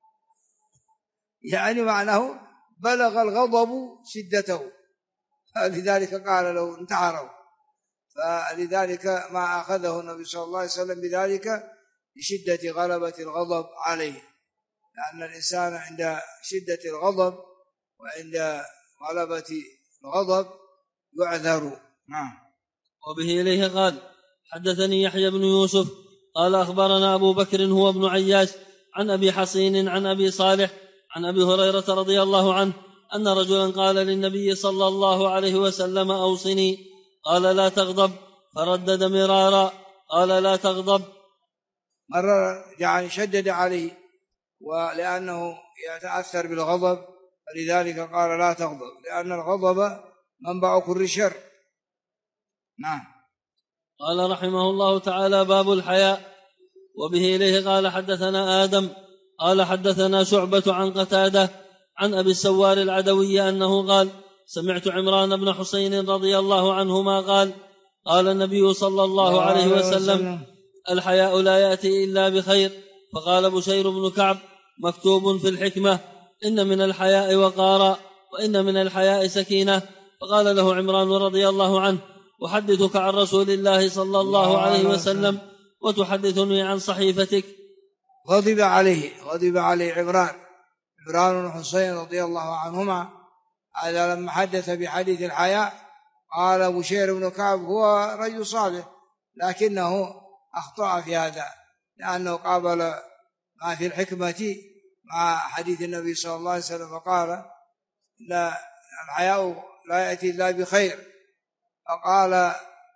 Speaker 1: يعني معناه بلغ الغضب شدته، فلذلك قال له انتحروا. فلذلك ما أخذه النبي صلى الله عليه وسلم بذلك لشدة غلبة الغضب عليه، لأن الإنسان عند شدة الغضب وعند غلبة الغضب يعذر.
Speaker 2: وبه إليه قال حدثني يحيى بن يوسف قال أخبرنا أبو بكر هو ابن عياش عن أبي حصين عن أبي صالح عن أبي هريرة رضي الله عنه أن رجلا قال للنبي صلى الله عليه وسلم أوصني، قال لا تغضب، فردد مرارا قال لا تغضب.
Speaker 1: مرة يعني شدد عليه، ولأنه يتأثر بالغضب فلذلك قال لا تغضب، لأن الغضب منبع كل شر.
Speaker 2: قال رحمه الله تعالى باب الحياء. وبه إليه قال حدثنا آدم قال حدثنا شعبة عن قتادة عن أبي السوار العدوي أنه قال سمعت عمران بن حسين رضي الله عنهما قال قال النبي صلى الله عليه وسلم الحياء لا يأتي إلا بخير. فقال بشير بن كعب مكتوب في الحكمة إن من الحياء وقارا وإن من الحياء سكينة. فقال له عمران رضي الله عنه أحدثك عن رسول الله صلى الله عليه وسلم وتحدثني عن صحيفتك.
Speaker 1: غضب عليه عمران بن حسين رضي الله عنهما، هذا لما حدث بحديث الحياء قال بشير بن كعب هو رجل صالح لكنه أخطأ في هذا، لأنه قابل ما في الحكمة مع حديث النبي صلى الله عليه وسلم فقال لا الحياء لا يأتي إلا بخير. فقال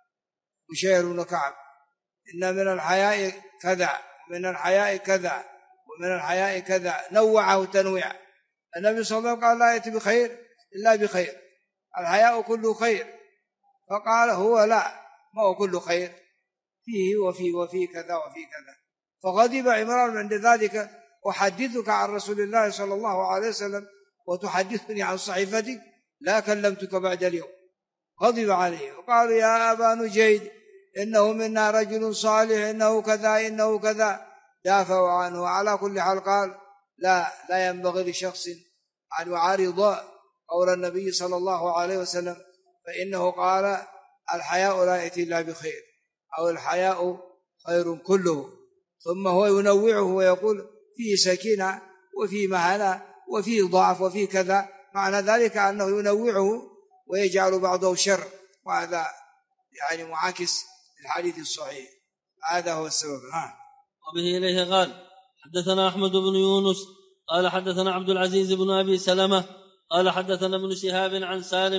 Speaker 1: بشير بن كعب إن من الحياء كذا ومن الحياء كذا ومن الحياء كذا، نوعه تنويع. النبي صلى الله عليه وسلم قال لا يأتي بخير إلا بخير، الحياء كله خير. فقال هو لا، ما هو كله خير، فيه وفيه كذا وفيه كذا. فغضب عمران عند ذلك أحدثك عن رسول الله صلى الله عليه وسلم وتحدثني عن صحيفتك؟ لا كلمتك بعد اليوم. غضب عليه وقال يا أبا نجيد إنه منا رجل صالح إنه كذا إنه كذا، دافعوا عنه. على كل حال قال لا ينبغي لشخص أن يعارض قول النبي صلى الله عليه وسلم، فإنه قال الحياء لا يأتي إلا بخير، أو الحياء خير كله. ثم هو ينوعه ويقول فيه سكينة وفيه مهانة وفيه ضعف وفيه كذا، معنى ذلك أنه ينوعه ويجعل بعضه شر، وهذا يعني معاكس الحديث الصحيح. هذا هو السبب.
Speaker 2: وبه إليه قال حدثنا أحمد بن يونس قال حدثنا عبد العزيز بن أبي سلمة قال حدثنا ابن شهاب عن سالم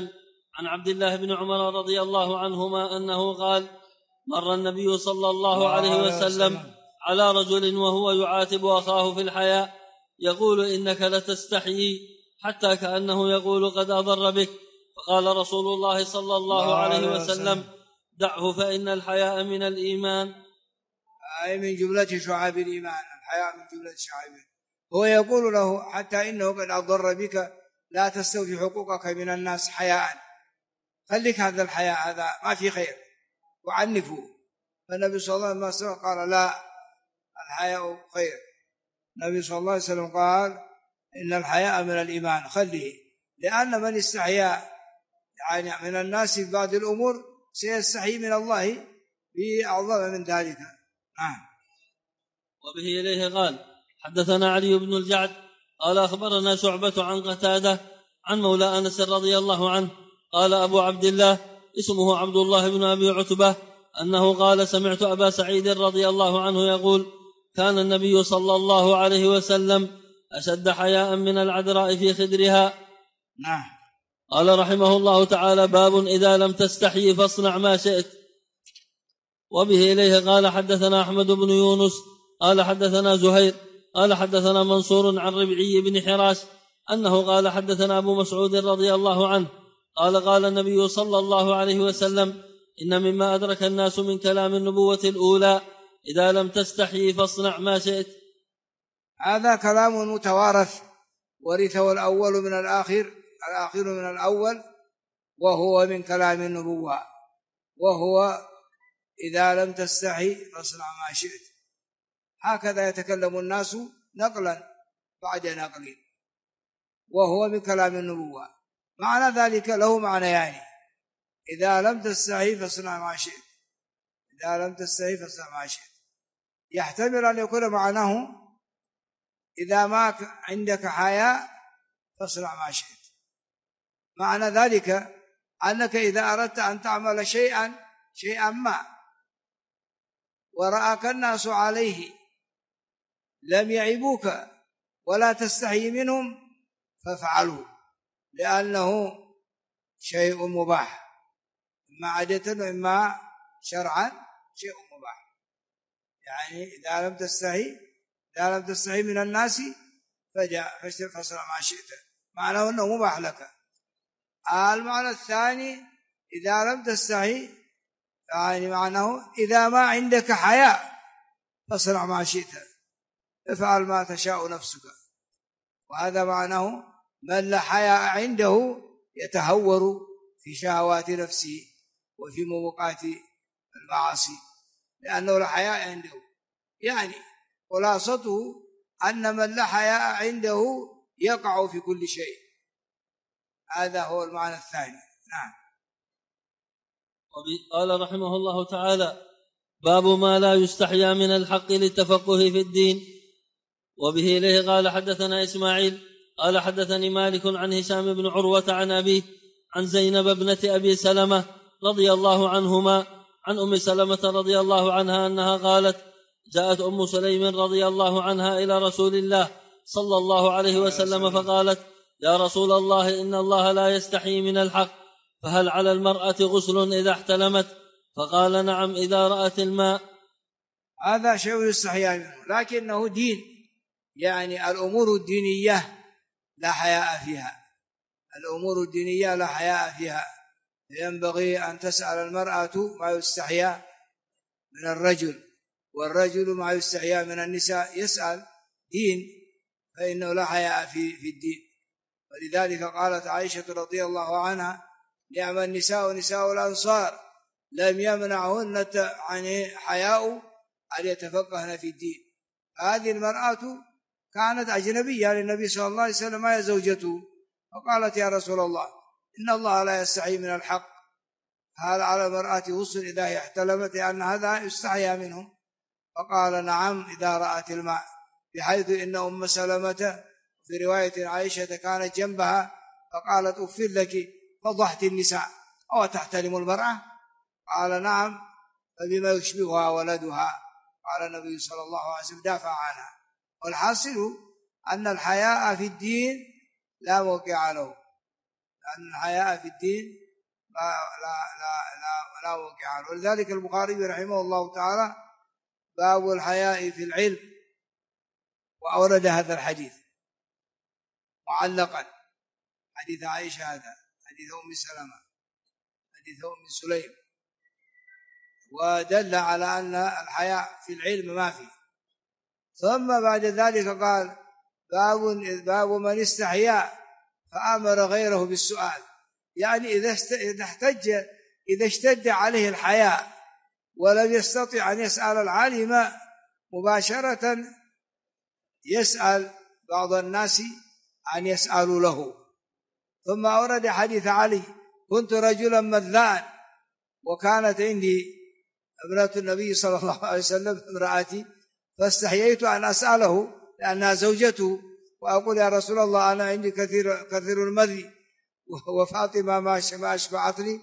Speaker 2: عن عبد الله بن عمر رضي الله عنهما أنه قال: مر النبي صلى الله عليه وسلم على رجل وهو يعاتب أخاه في الحياء يقول: إنك لتستحيي، حتى كأنه يقول: قد أضر بك. فقال رسول الله صلى الله عليه وسلم: دعه فإن الحياء من الإيمان.
Speaker 1: أي من جملة شعاب الإيمان، الحياء من جملة شعابه. هو يقول له: حتى إنه قد أضر بك، لا تستوفي حقوقك من الناس حياء، خليك هذا الحياء، هذا ما في خير، وعنفه. فالنبي صلى الله عليه وسلم قال: لا، الحياء خير. النبي صلى الله عليه وسلم قال: إن الحياء من الإيمان، خليه، لأن من استحيا يعني من الناس في بعض الأمور سيستحي من الله بأعظم من ذلك.
Speaker 2: وبه إليه قال: حدثنا علي بن الجعد قال: أخبرنا شعبة عن قتادة عن مولى أنس رضي الله عنه قال: أبو عبد الله اسمه عبد الله بن أبي عتبة أنه قال: سمعت أبا سعيد رضي الله عنه يقول: كان النبي صلى الله عليه وسلم أشد حياء من العذراء في خدرها. قال رحمه الله تعالى: باب إذا لم تستحي فاصنع ما شئت. وبه إليه قال: حدثنا أحمد بن يونس قال: حدثنا زهير قال: حدثنا منصور عن ربعي بن حراش أنه قال: حدثنا أبو مسعود رضي الله عنه قال: قال النبي صلى الله عليه وسلم: إن مما أدرك الناس من كلام النبوة الأولى: إذا لم تستحي فاصنع ما شئت.
Speaker 1: هذا كلام متوارث، ورثه الأول من الآخر، الآخر من الأول، وهو من كلام النبوة، وهو: إذا لم تستحي فاصنع ما شئت. هكذا يتكلم الناس نقلا بعد نقل، وهو من كلام النبوة. معنى ذلك له معنيان: إذا لم تستحي فاصنع ما شئت، إذا لم تستحي فاصنع ما شئت. يحتمل أن يكون معناه: إذا ما عندك حياء فاصنع ما شئت. معنى ذلك أنك إذا أردت أن تعمل شيئا ما ورآك الناس عليه لم يعيبوك ولا تستحي منهم فافعلوا، لأنه شيء مباح، إما عادة وإما شرعا شيء مباح. يعني إذا لم تستحي من الناس فاصنع ما شئت، معناه أنه مباح لك. المعنى الثاني: إذا لم تستحي، يعني معناه إذا ما عندك حياء فاصنع ما شئت، افعل ما تشاء نفسك. وهذا معناه: من لا حياء عنده يتهور في شهوات نفسه وفي موقعات المعاصي، لأنه لا حياء عنده. يعني خلاصته أن من لا حياء عنده يقع في كل شيء. هذا هو المعنى الثاني.
Speaker 2: قال رحمه الله تعالى: باب ما لا يستحيا من الحق للتفقه في الدين. وبه إليه قال: حدثنا إسماعيل قال: حدثني مالك عن هشام بن عروة عن أبيه عن زينب ابنة أبي سلمة رضي الله عنهما عن أم سلمة رضي الله عنها أنها قالت: جاءت أم سليم رضي الله عنها إلى رسول الله صلى الله عليه وسلم فقالت: يا رسول الله، إن الله لا يستحي من الحق، فهل على المرأة غسل إذا احتلمت؟ فقال: نعم، إذا رأت الماء.
Speaker 1: هذا شيء يستحي منه، لكنه دين، يعني الأمور الدينية لا حياء فيها، الأمور الدينية لا حياء فيها. ينبغي أن تسأل المرأة ما يستحيا من الرجل، والرجل ما يستحيا من النساء، يسأل دين، فإنه لا حياء في الدين. ولذلك قالت عائشة رضي الله عنها: نعم النساء نساء الأنصار، لم يمنعهن حياء أن يتفقهن في الدين. هذه المرأة كانت أجنبية للنبي صلى الله عليه وسلم، هي زوجته، فقالت: يا رسول الله، إن الله لا يستحي من الحق، هل على المرأة غسل إذا هي احتلمت؟ لأن هذا يستحيا منه. فقال: نعم، إذا رأت الماء، بحيث إن أم سلمة في رواية عائشة كانت جنبها فقالت: أغفر لك، فضحت النساء، أو تحتلم المرأة؟ قال: نعم، فبما يشبهها ولدها. قال النبي صلى الله عليه وسلم: دافع عنها. والحاصل أن الحياء في الدين لا موقع له، لأن الحياء في الدين لا وقع له. ولذلك البخاري رحمه الله تعالى باب الحياء في العلم، وأورد هذا الحديث معلقا، حديث عائشة هذا، حديث أم سلمة، حديث أم سليم، ودل على أن الحياء في العلم ما فيه. ثم بعد ذلك قال باب من استحيا فأمر غيره بالسؤال، يعني إذا اشتد عليه الحياء ولم يستطع أن يسأل العالم مباشرة، يسأل بعض الناس أن يسألوا له. ثم أورد حديث علي: كنت رجلا مذاء، وكانت عندي ابنة النبي صلى الله عليه وسلم امرأتي، فاستحييت أن أسأله لأنها زوجته، وأقول: يا رسول الله، أنا عندي كثير المذي، وفاطمة ما أشبعتني،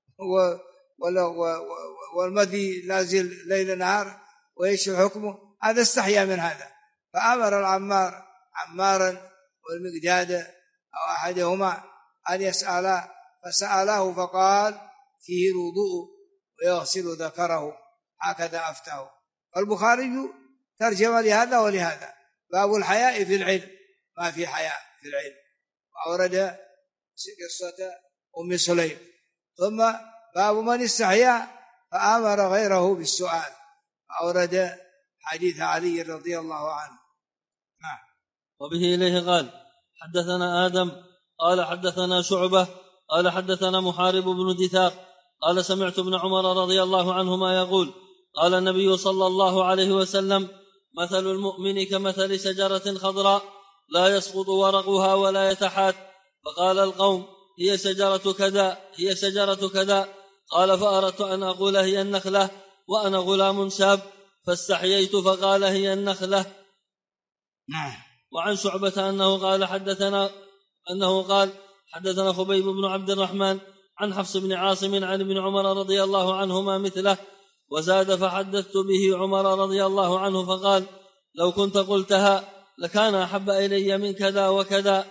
Speaker 1: والمذي لازل ليل نهار، وإيش حكمه؟ هذا استحيا من هذا، فأمر عمارا والمقداد أو أحدهما أن يسألا، فسأله فقال: فيه الوضوء ويغسل ذكره، هكذا أفتاه. البخاري ترجم لهذا ولهذا: باب الحياء في العلم، ما في حياء في العلم، وأورد قصة أم سليم. ثم باب من استحيا فأمر غيره بالسؤال، وأورد حديث علي رضي الله عنه.
Speaker 2: وبه إليه قال: حدثنا آدم قال حدثنا شعبة قال حدثنا محارب بن دثار قال: سمعت ابن عمر رضي الله عنهما يقول: قال النبي صلى الله عليه وسلم: مثل المؤمن كمثل شجرة خضراء لا يسقط ورقها ولا يتحات. فقال القوم: هي شجرة كذا، هي شجرة كذا. قال: فأردت أن أقول هي النخلة وأنا غلام شاب، فاستحييت فقال: هي النخلة. وعن شعبة أنه قال حدثنا خبيب بن عبد الرحمن عن حفص بن عاصم عن ابن عمر رضي الله عنهما مثله، وزاد: فحدثت به عمر رضي الله عنه فقال: لو كنت قلتها لكان أحب إلي من كذا وكذا.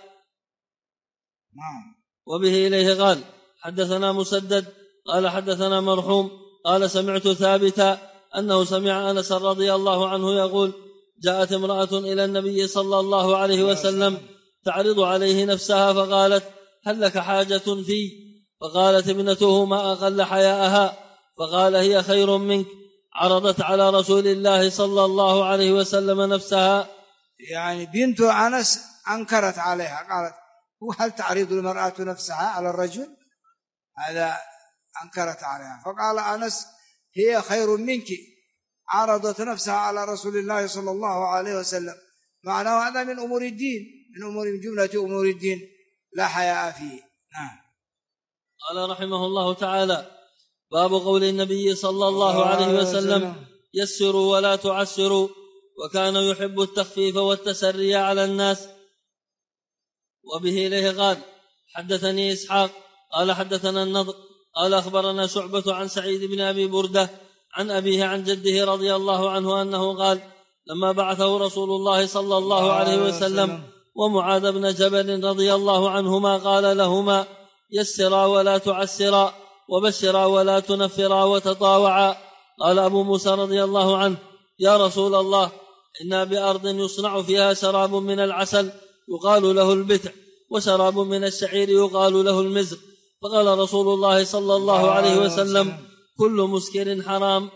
Speaker 2: وبه إليه قال: حدثنا مسدد قال حدثنا مرحوم قال: سمعت ثابتا أنه سمع أنس رضي الله عنه يقول: جاءت امرأة إلى النبي صلى الله عليه وسلم تعرض عليه نفسها، فقالت: هل لك حاجة في؟ فقالت ابنته: ما أقل حياءها. فقال: هي خير منك. عرضت على رسول الله صلى الله عليه وسلم نفسها،
Speaker 1: يعني بنت أنس أنكرت عليها، قالت: هل تعرض المرأة نفسها على الرجل؟ هذا أنكرت عليها. فقال أنس: هي خير منك، عرضت نفسها على رسول الله صلى الله عليه وسلم. معناه هذا من أمور الدين، من جملة أمور الدين، لا حياء فيه.
Speaker 2: قال رحمه الله تعالى: باب قول النبي صلى الله عليه وسلم: يسروا ولا تعسروا، وكان يحب التخفيف والتسري على الناس. وبه إليه قال: حدثني إسحاق قال حدثنا النضر قال أخبرنا شعبة عن سعيد بن أبي بردة عن أبيه عن جده رضي الله عنه أنه قال: لما بعثه رسول الله صلى الله عليه وسلم ومعاذ بن جبل رضي الله عنهما قال لهما: يسرا ولا تعسرا، وبشرا ولا تنفرا، وتطاوعا. قال أبو موسى رضي الله عنه: يا رسول الله، إنا بأرض يصنع فيها شراب من العسل يقال له البتع، وشراب من الشعير يقال له المزر. فقال رسول الله صلى الله عليه وسلم: كل مسكر حرام.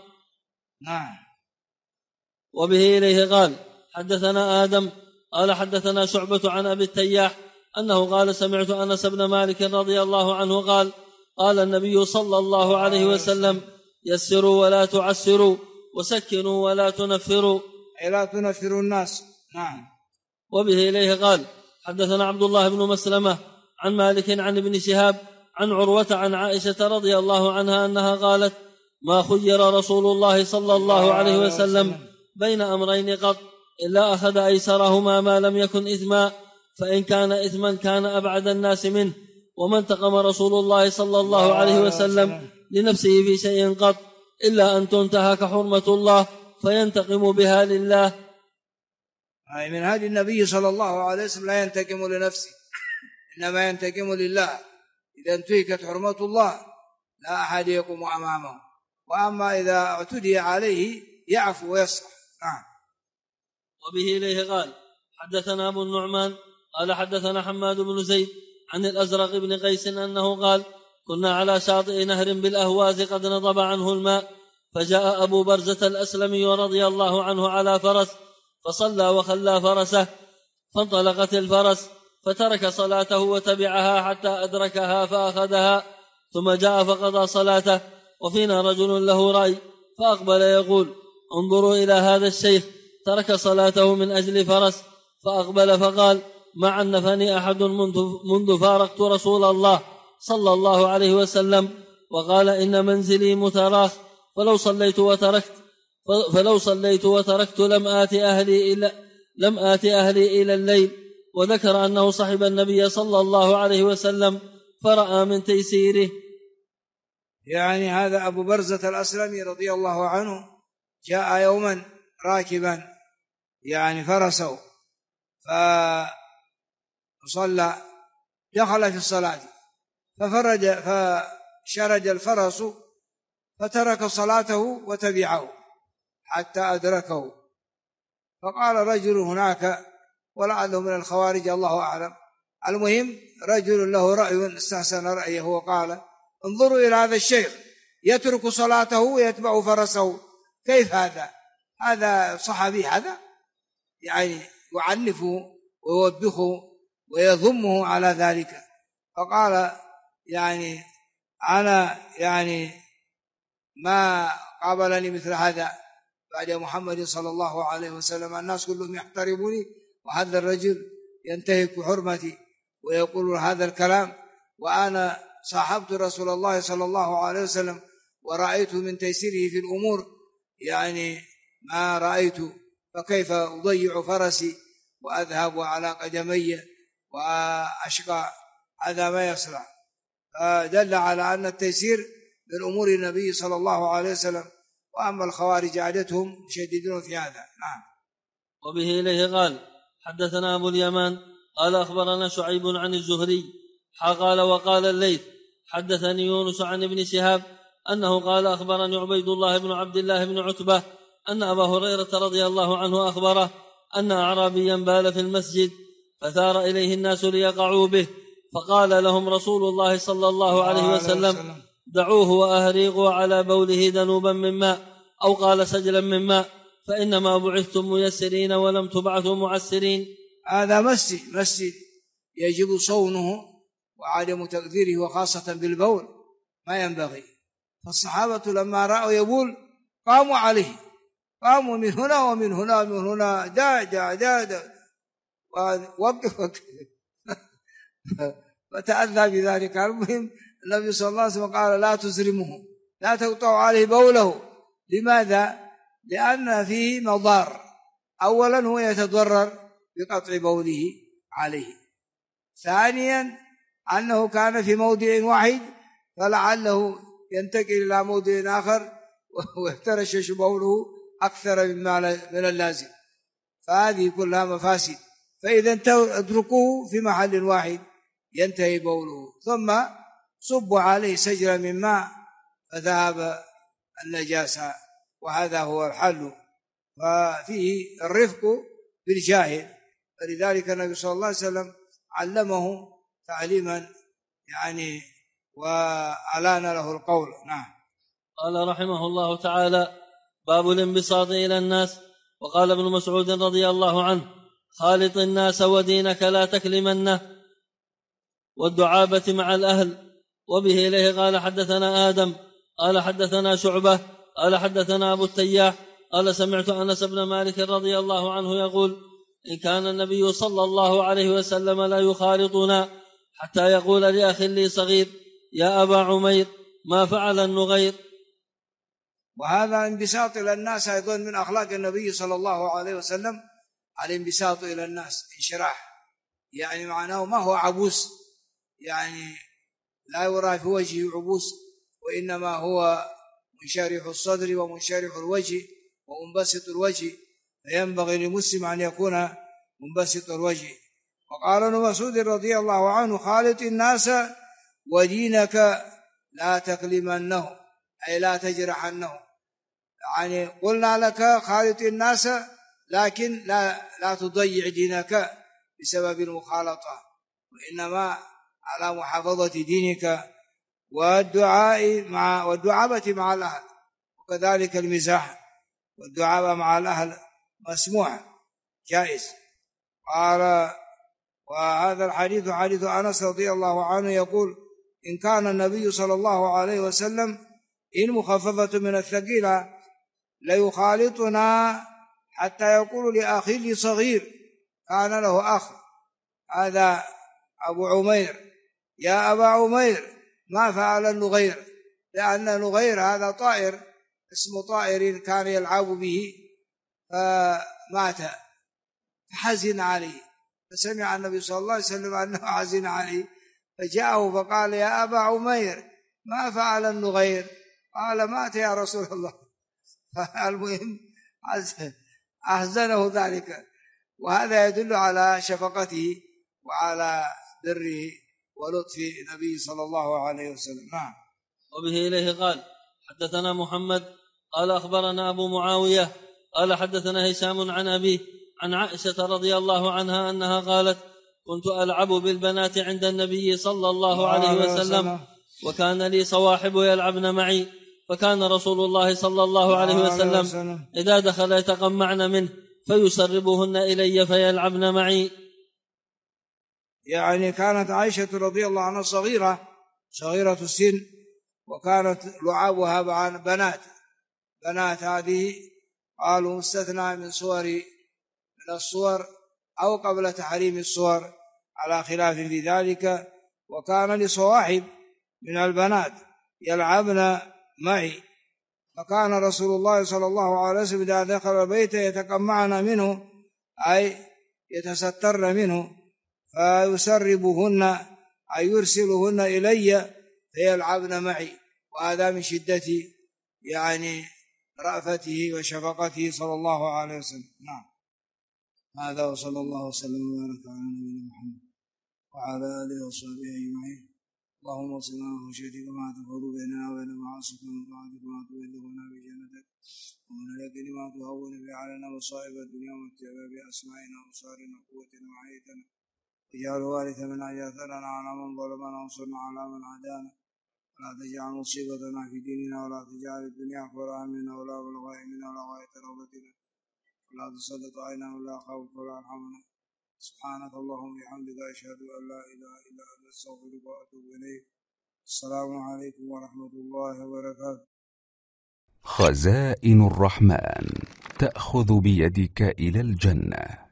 Speaker 2: وبه إليه قال: حدثنا آدم قال حدثنا شعبة عن أبي التياح أنه قال: سمعت أنس بن مالك رضي الله عنه قال: قال النبي صلى الله عليه وسلم: يسروا ولا تعسروا، وسكنوا ولا تنفروا،
Speaker 1: لا تنفروا الناس.
Speaker 2: وبه إليه قال: حدثنا عبد الله بن مسلمة عن مالك عن ابن شهاب عن عروة عن عائشة رضي الله عنها أنها قالت: ما خير رسول الله صلى الله عليه وسلم بين أمرين قط إلا أخذ أيسرهما ما لم يكن إثما، فإن كان إثما كان أبعد الناس منه. وما انتقم رسول الله صلى الله عليه وسلم لنفسه في شيء قط إلا أن تنتهك حرمة الله فينتقم بها لله.
Speaker 1: من هذه النبي صلى الله عليه وسلم لا ينتقم لنفسه، إنما ينتقم لله. إذا انتهكت حرمة الله لا أحد يقوم أمامه، وأما إذا اعتدي عليه يعفو ويصفح. نعم.
Speaker 2: وبه إليه قال حدثنا أبو النعمان قال حدثنا حماد بن زيد عن الأزرق بن قيس أنه قال كنا على شاطئ نهر بالأهواز قد نضب عنه الماء، فجاء أبو برزة الأسلمي رضي الله عنه على فرس فصلى وخلى فرسه، فانطلقت الفرس فترك صلاته وتبعها حتى أدركها فأخذها، ثم جاء فقضى صلاته، وفينا رجل له رأي فأقبل يقول انظروا إلى هذا الشيخ ترك صلاته من أجل فرس، فأقبل فقال ما عنفني أحد منذ فارقت رسول الله صلى الله عليه وسلم، وقال إن منزلي متراخ، فلو صليت وتركت لم آت أهلي إلى الليل. وذكر أنه صحب النبي صلى الله عليه وسلم فرأى من تيسيره.
Speaker 1: يعني هذا أبو برزة الأسلمي رضي الله عنه جاء يوما راكبا يعني فرسه فصلى، دخل في الصلاة فشرد الفرس فترك صلاته وتبعه حتى أدركه، فقال رجل هناك ولعله من الخوارج الله أعلم، المهم رجل له رأي استحسن رأيه وقال انظروا إلى هذا الشيخ يترك صلاته ويتبع فرسه، كيف هذا صحابي هذا؟ يعني يعنفه ويوبخه ويذمه على ذلك. فقال يعني أنا يعني ما قابلني مثل هذا بعد محمد صلى الله عليه وسلم، الناس كلهم يحترموني وهذا الرجل ينتهك حرمتي ويقول هذا الكلام، وأنا صاحبت رسول الله صلى الله عليه وسلم ورأيت من تيسيره في الأمور يعني ما رأيت، فكيف أضيع فرسي وأذهب على قدمي وأشقى؟ هذا ما يصلح. فدل على أن التيسير من أمور النبي صلى الله عليه وسلم، وأما الخوارج عادتهم شديدون في هذا. نعم.
Speaker 2: وبه إليه قال حدثنا أبو اليمان قال أخبرنا شعيب عن الزهري قال وقال الليث حدثني يونس عن ابن شهاب أنه قال أخبرني عبيد الله بن عبد الله بن عتبة أن أبا هريرة رضي الله عنه أخبره أن أعرابيا بال في المسجد فثار إليه الناس ليقعوا به، فقال لهم رسول الله صلى الله عليه وسلم دعوه وأهريقوا على بوله ذنوبا من ماء، أو قال سجلا من ماء، فإنما بعثتم ميسرين ولم تبعثوا معسرين.
Speaker 1: هذا مسجد يجب صونه وعدم تقديره، وخاصة بالبول ما ينبغي. فالصحابة لما رأوا يبول قاموا عليه، قاموا من هنا ومن هنا ومن هنا، دا وقف فتأذى بذلك. المهم النبي صلى الله عليه وسلم قال لا تزرمه، لا تقطعوا عليه بوله. لماذا؟ لأن فيه مضار، أولا هو يتضرر بقطع بوله عليه، ثانيا أنه كان في موضع واحد فلعله ينتقل إلى موضع آخر ويترشش بوله أكثر من اللازم، فهذه كلها مفاسد. فإذا اتركوه في محل واحد ينتهي بوله، ثم صبوا عليه سجلا من ماء فذهب النجاسة، وهذا هو الحل. ففيه الرفق بالجاهل، فلذلك النبي صلى الله عليه وسلم علمه تعليما يعني وألان له القول. نعم.
Speaker 2: قال رحمه الله تعالى باب الانبساط إلى الناس. وقال ابن مسعود رضي الله عنه خالط الناس ودينك لا تكلمنه، والدعابة مع الأهل. وبه إليه قال حدثنا آدم قال حدثنا شعبة قال حدثنا أبو التياح قال سمعت أنس بن مالك رضي الله عنه يقول إن كان النبي صلى الله عليه وسلم لا يخالطنا حتى يقول لأخ لي صغير يا أبا عمير ما فعل النغير.
Speaker 1: وهذا انبساط إلى الناس أيضا من أخلاق النبي صلى الله عليه وسلم، الانبساط إلى الناس انشراح، يعني معناه ما هو عبوس، يعني لا يرى في وجهه عبوس، وإنما هو منشرح الصدر ومنشرح الوجه ومنبسط الوجه، فينبغي للمسلم أن يكون منبسط الوجه. وقال ابن مسعود رضي الله عنه خالط الناس ودينك لا تكلمنه أي لا تجرحنه، يعني قلنا لك خالط الناس لكن لا تضيع دينك بسبب المخالطة، وإنما على محافظة دينك والدعابة مع الأهل، وكذلك المزاح والدعابة مع الأهل مسموح جائز. قال وهذا الحديث حديث أنس رضي الله عنه يقول إن كان النبي صلى الله عليه وسلم إن مخففة من الثقيلة ليخالطنا حتى يقول لأخي لي صغير كان له أخ، هذا أبو عمير، يا أبا عمير ما فعل النغير، لأن النغير هذا طائر اسمه طائر كان يلعب به فمات فحزن عليه، فسمع النبي صلى الله عليه وسلم أنه حزن عليه فجاءه فقال يا أبا عمير ما فعل النغير؟ قال مات يا رسول الله. فالمهم أحزنه ذلك، وهذا يدل على شفقته وعلى بره ولطف النبي صلى الله عليه وسلم. نعم.
Speaker 2: وبه إليه قال حدثنا محمد قال أخبرنا أبو معاوية قال حدثنا هشام عن أبيه عن عائشة رضي الله عنها أنها قالت كنت ألعب بالبنات عند النبي صلى الله عليه وسلم وكان لي صواحب يلعبن معي، فكان رسول الله صلى الله عليه وسلم إذا دخل يتقمعن منه فيسربهن إلي فيلعبن معي.
Speaker 1: يعني كانت عائشة رضي الله عنها صغيرة السن، وكانت لعابها مع بنات هذه قالوا مستثنى من الصور أو قبل تحريم الصور على خلاف في ذلك، وكان لصواحب من البنات يلعبن معي، فكان رسول الله صلى الله عليه وسلم إذا دخل البيت يتقمعن منه أي يتسترن منه فيسربهن أي يرسلهن إلي فيلعبن معي، وهذا من شدة يعني رأفته وشفقته صلى الله عليه وسلم. نعم. هذا وصلى الله وسلم وبارك على نبينا محمد وعلى آله وصحبه أجمعين. اللهم صل على خشيتك ما تفضل بيننا وبين معاصيك ومن طاعتك ما تبلغنا بجنتك ومن اليقين ما تهون به علينا مصائب الدنيا ومتعنا بأسماعنا وأبصارنا وقوتنا وحياتنا، واجعل الوارث منا واجعل ثأرنا على من ظلمنا وانصرنا على من عادانا، ولا تجعل مصيبتنا في ديننا ولا تجعل الدنيا أكبر همنا ولا مبلغ علمنا ولا غاية رغبتنا ولا تسلط علينا ولا خوف ولا يرحمنا. سبحانك اللهم وبحمدك أشهد أن لا إله إلا أنت أستغفرك وأتوب إليك. السلام عليكم ورحمة الله وبركاته.
Speaker 3: خزائن الرحمن تأخذ بيدك إلى الجنة.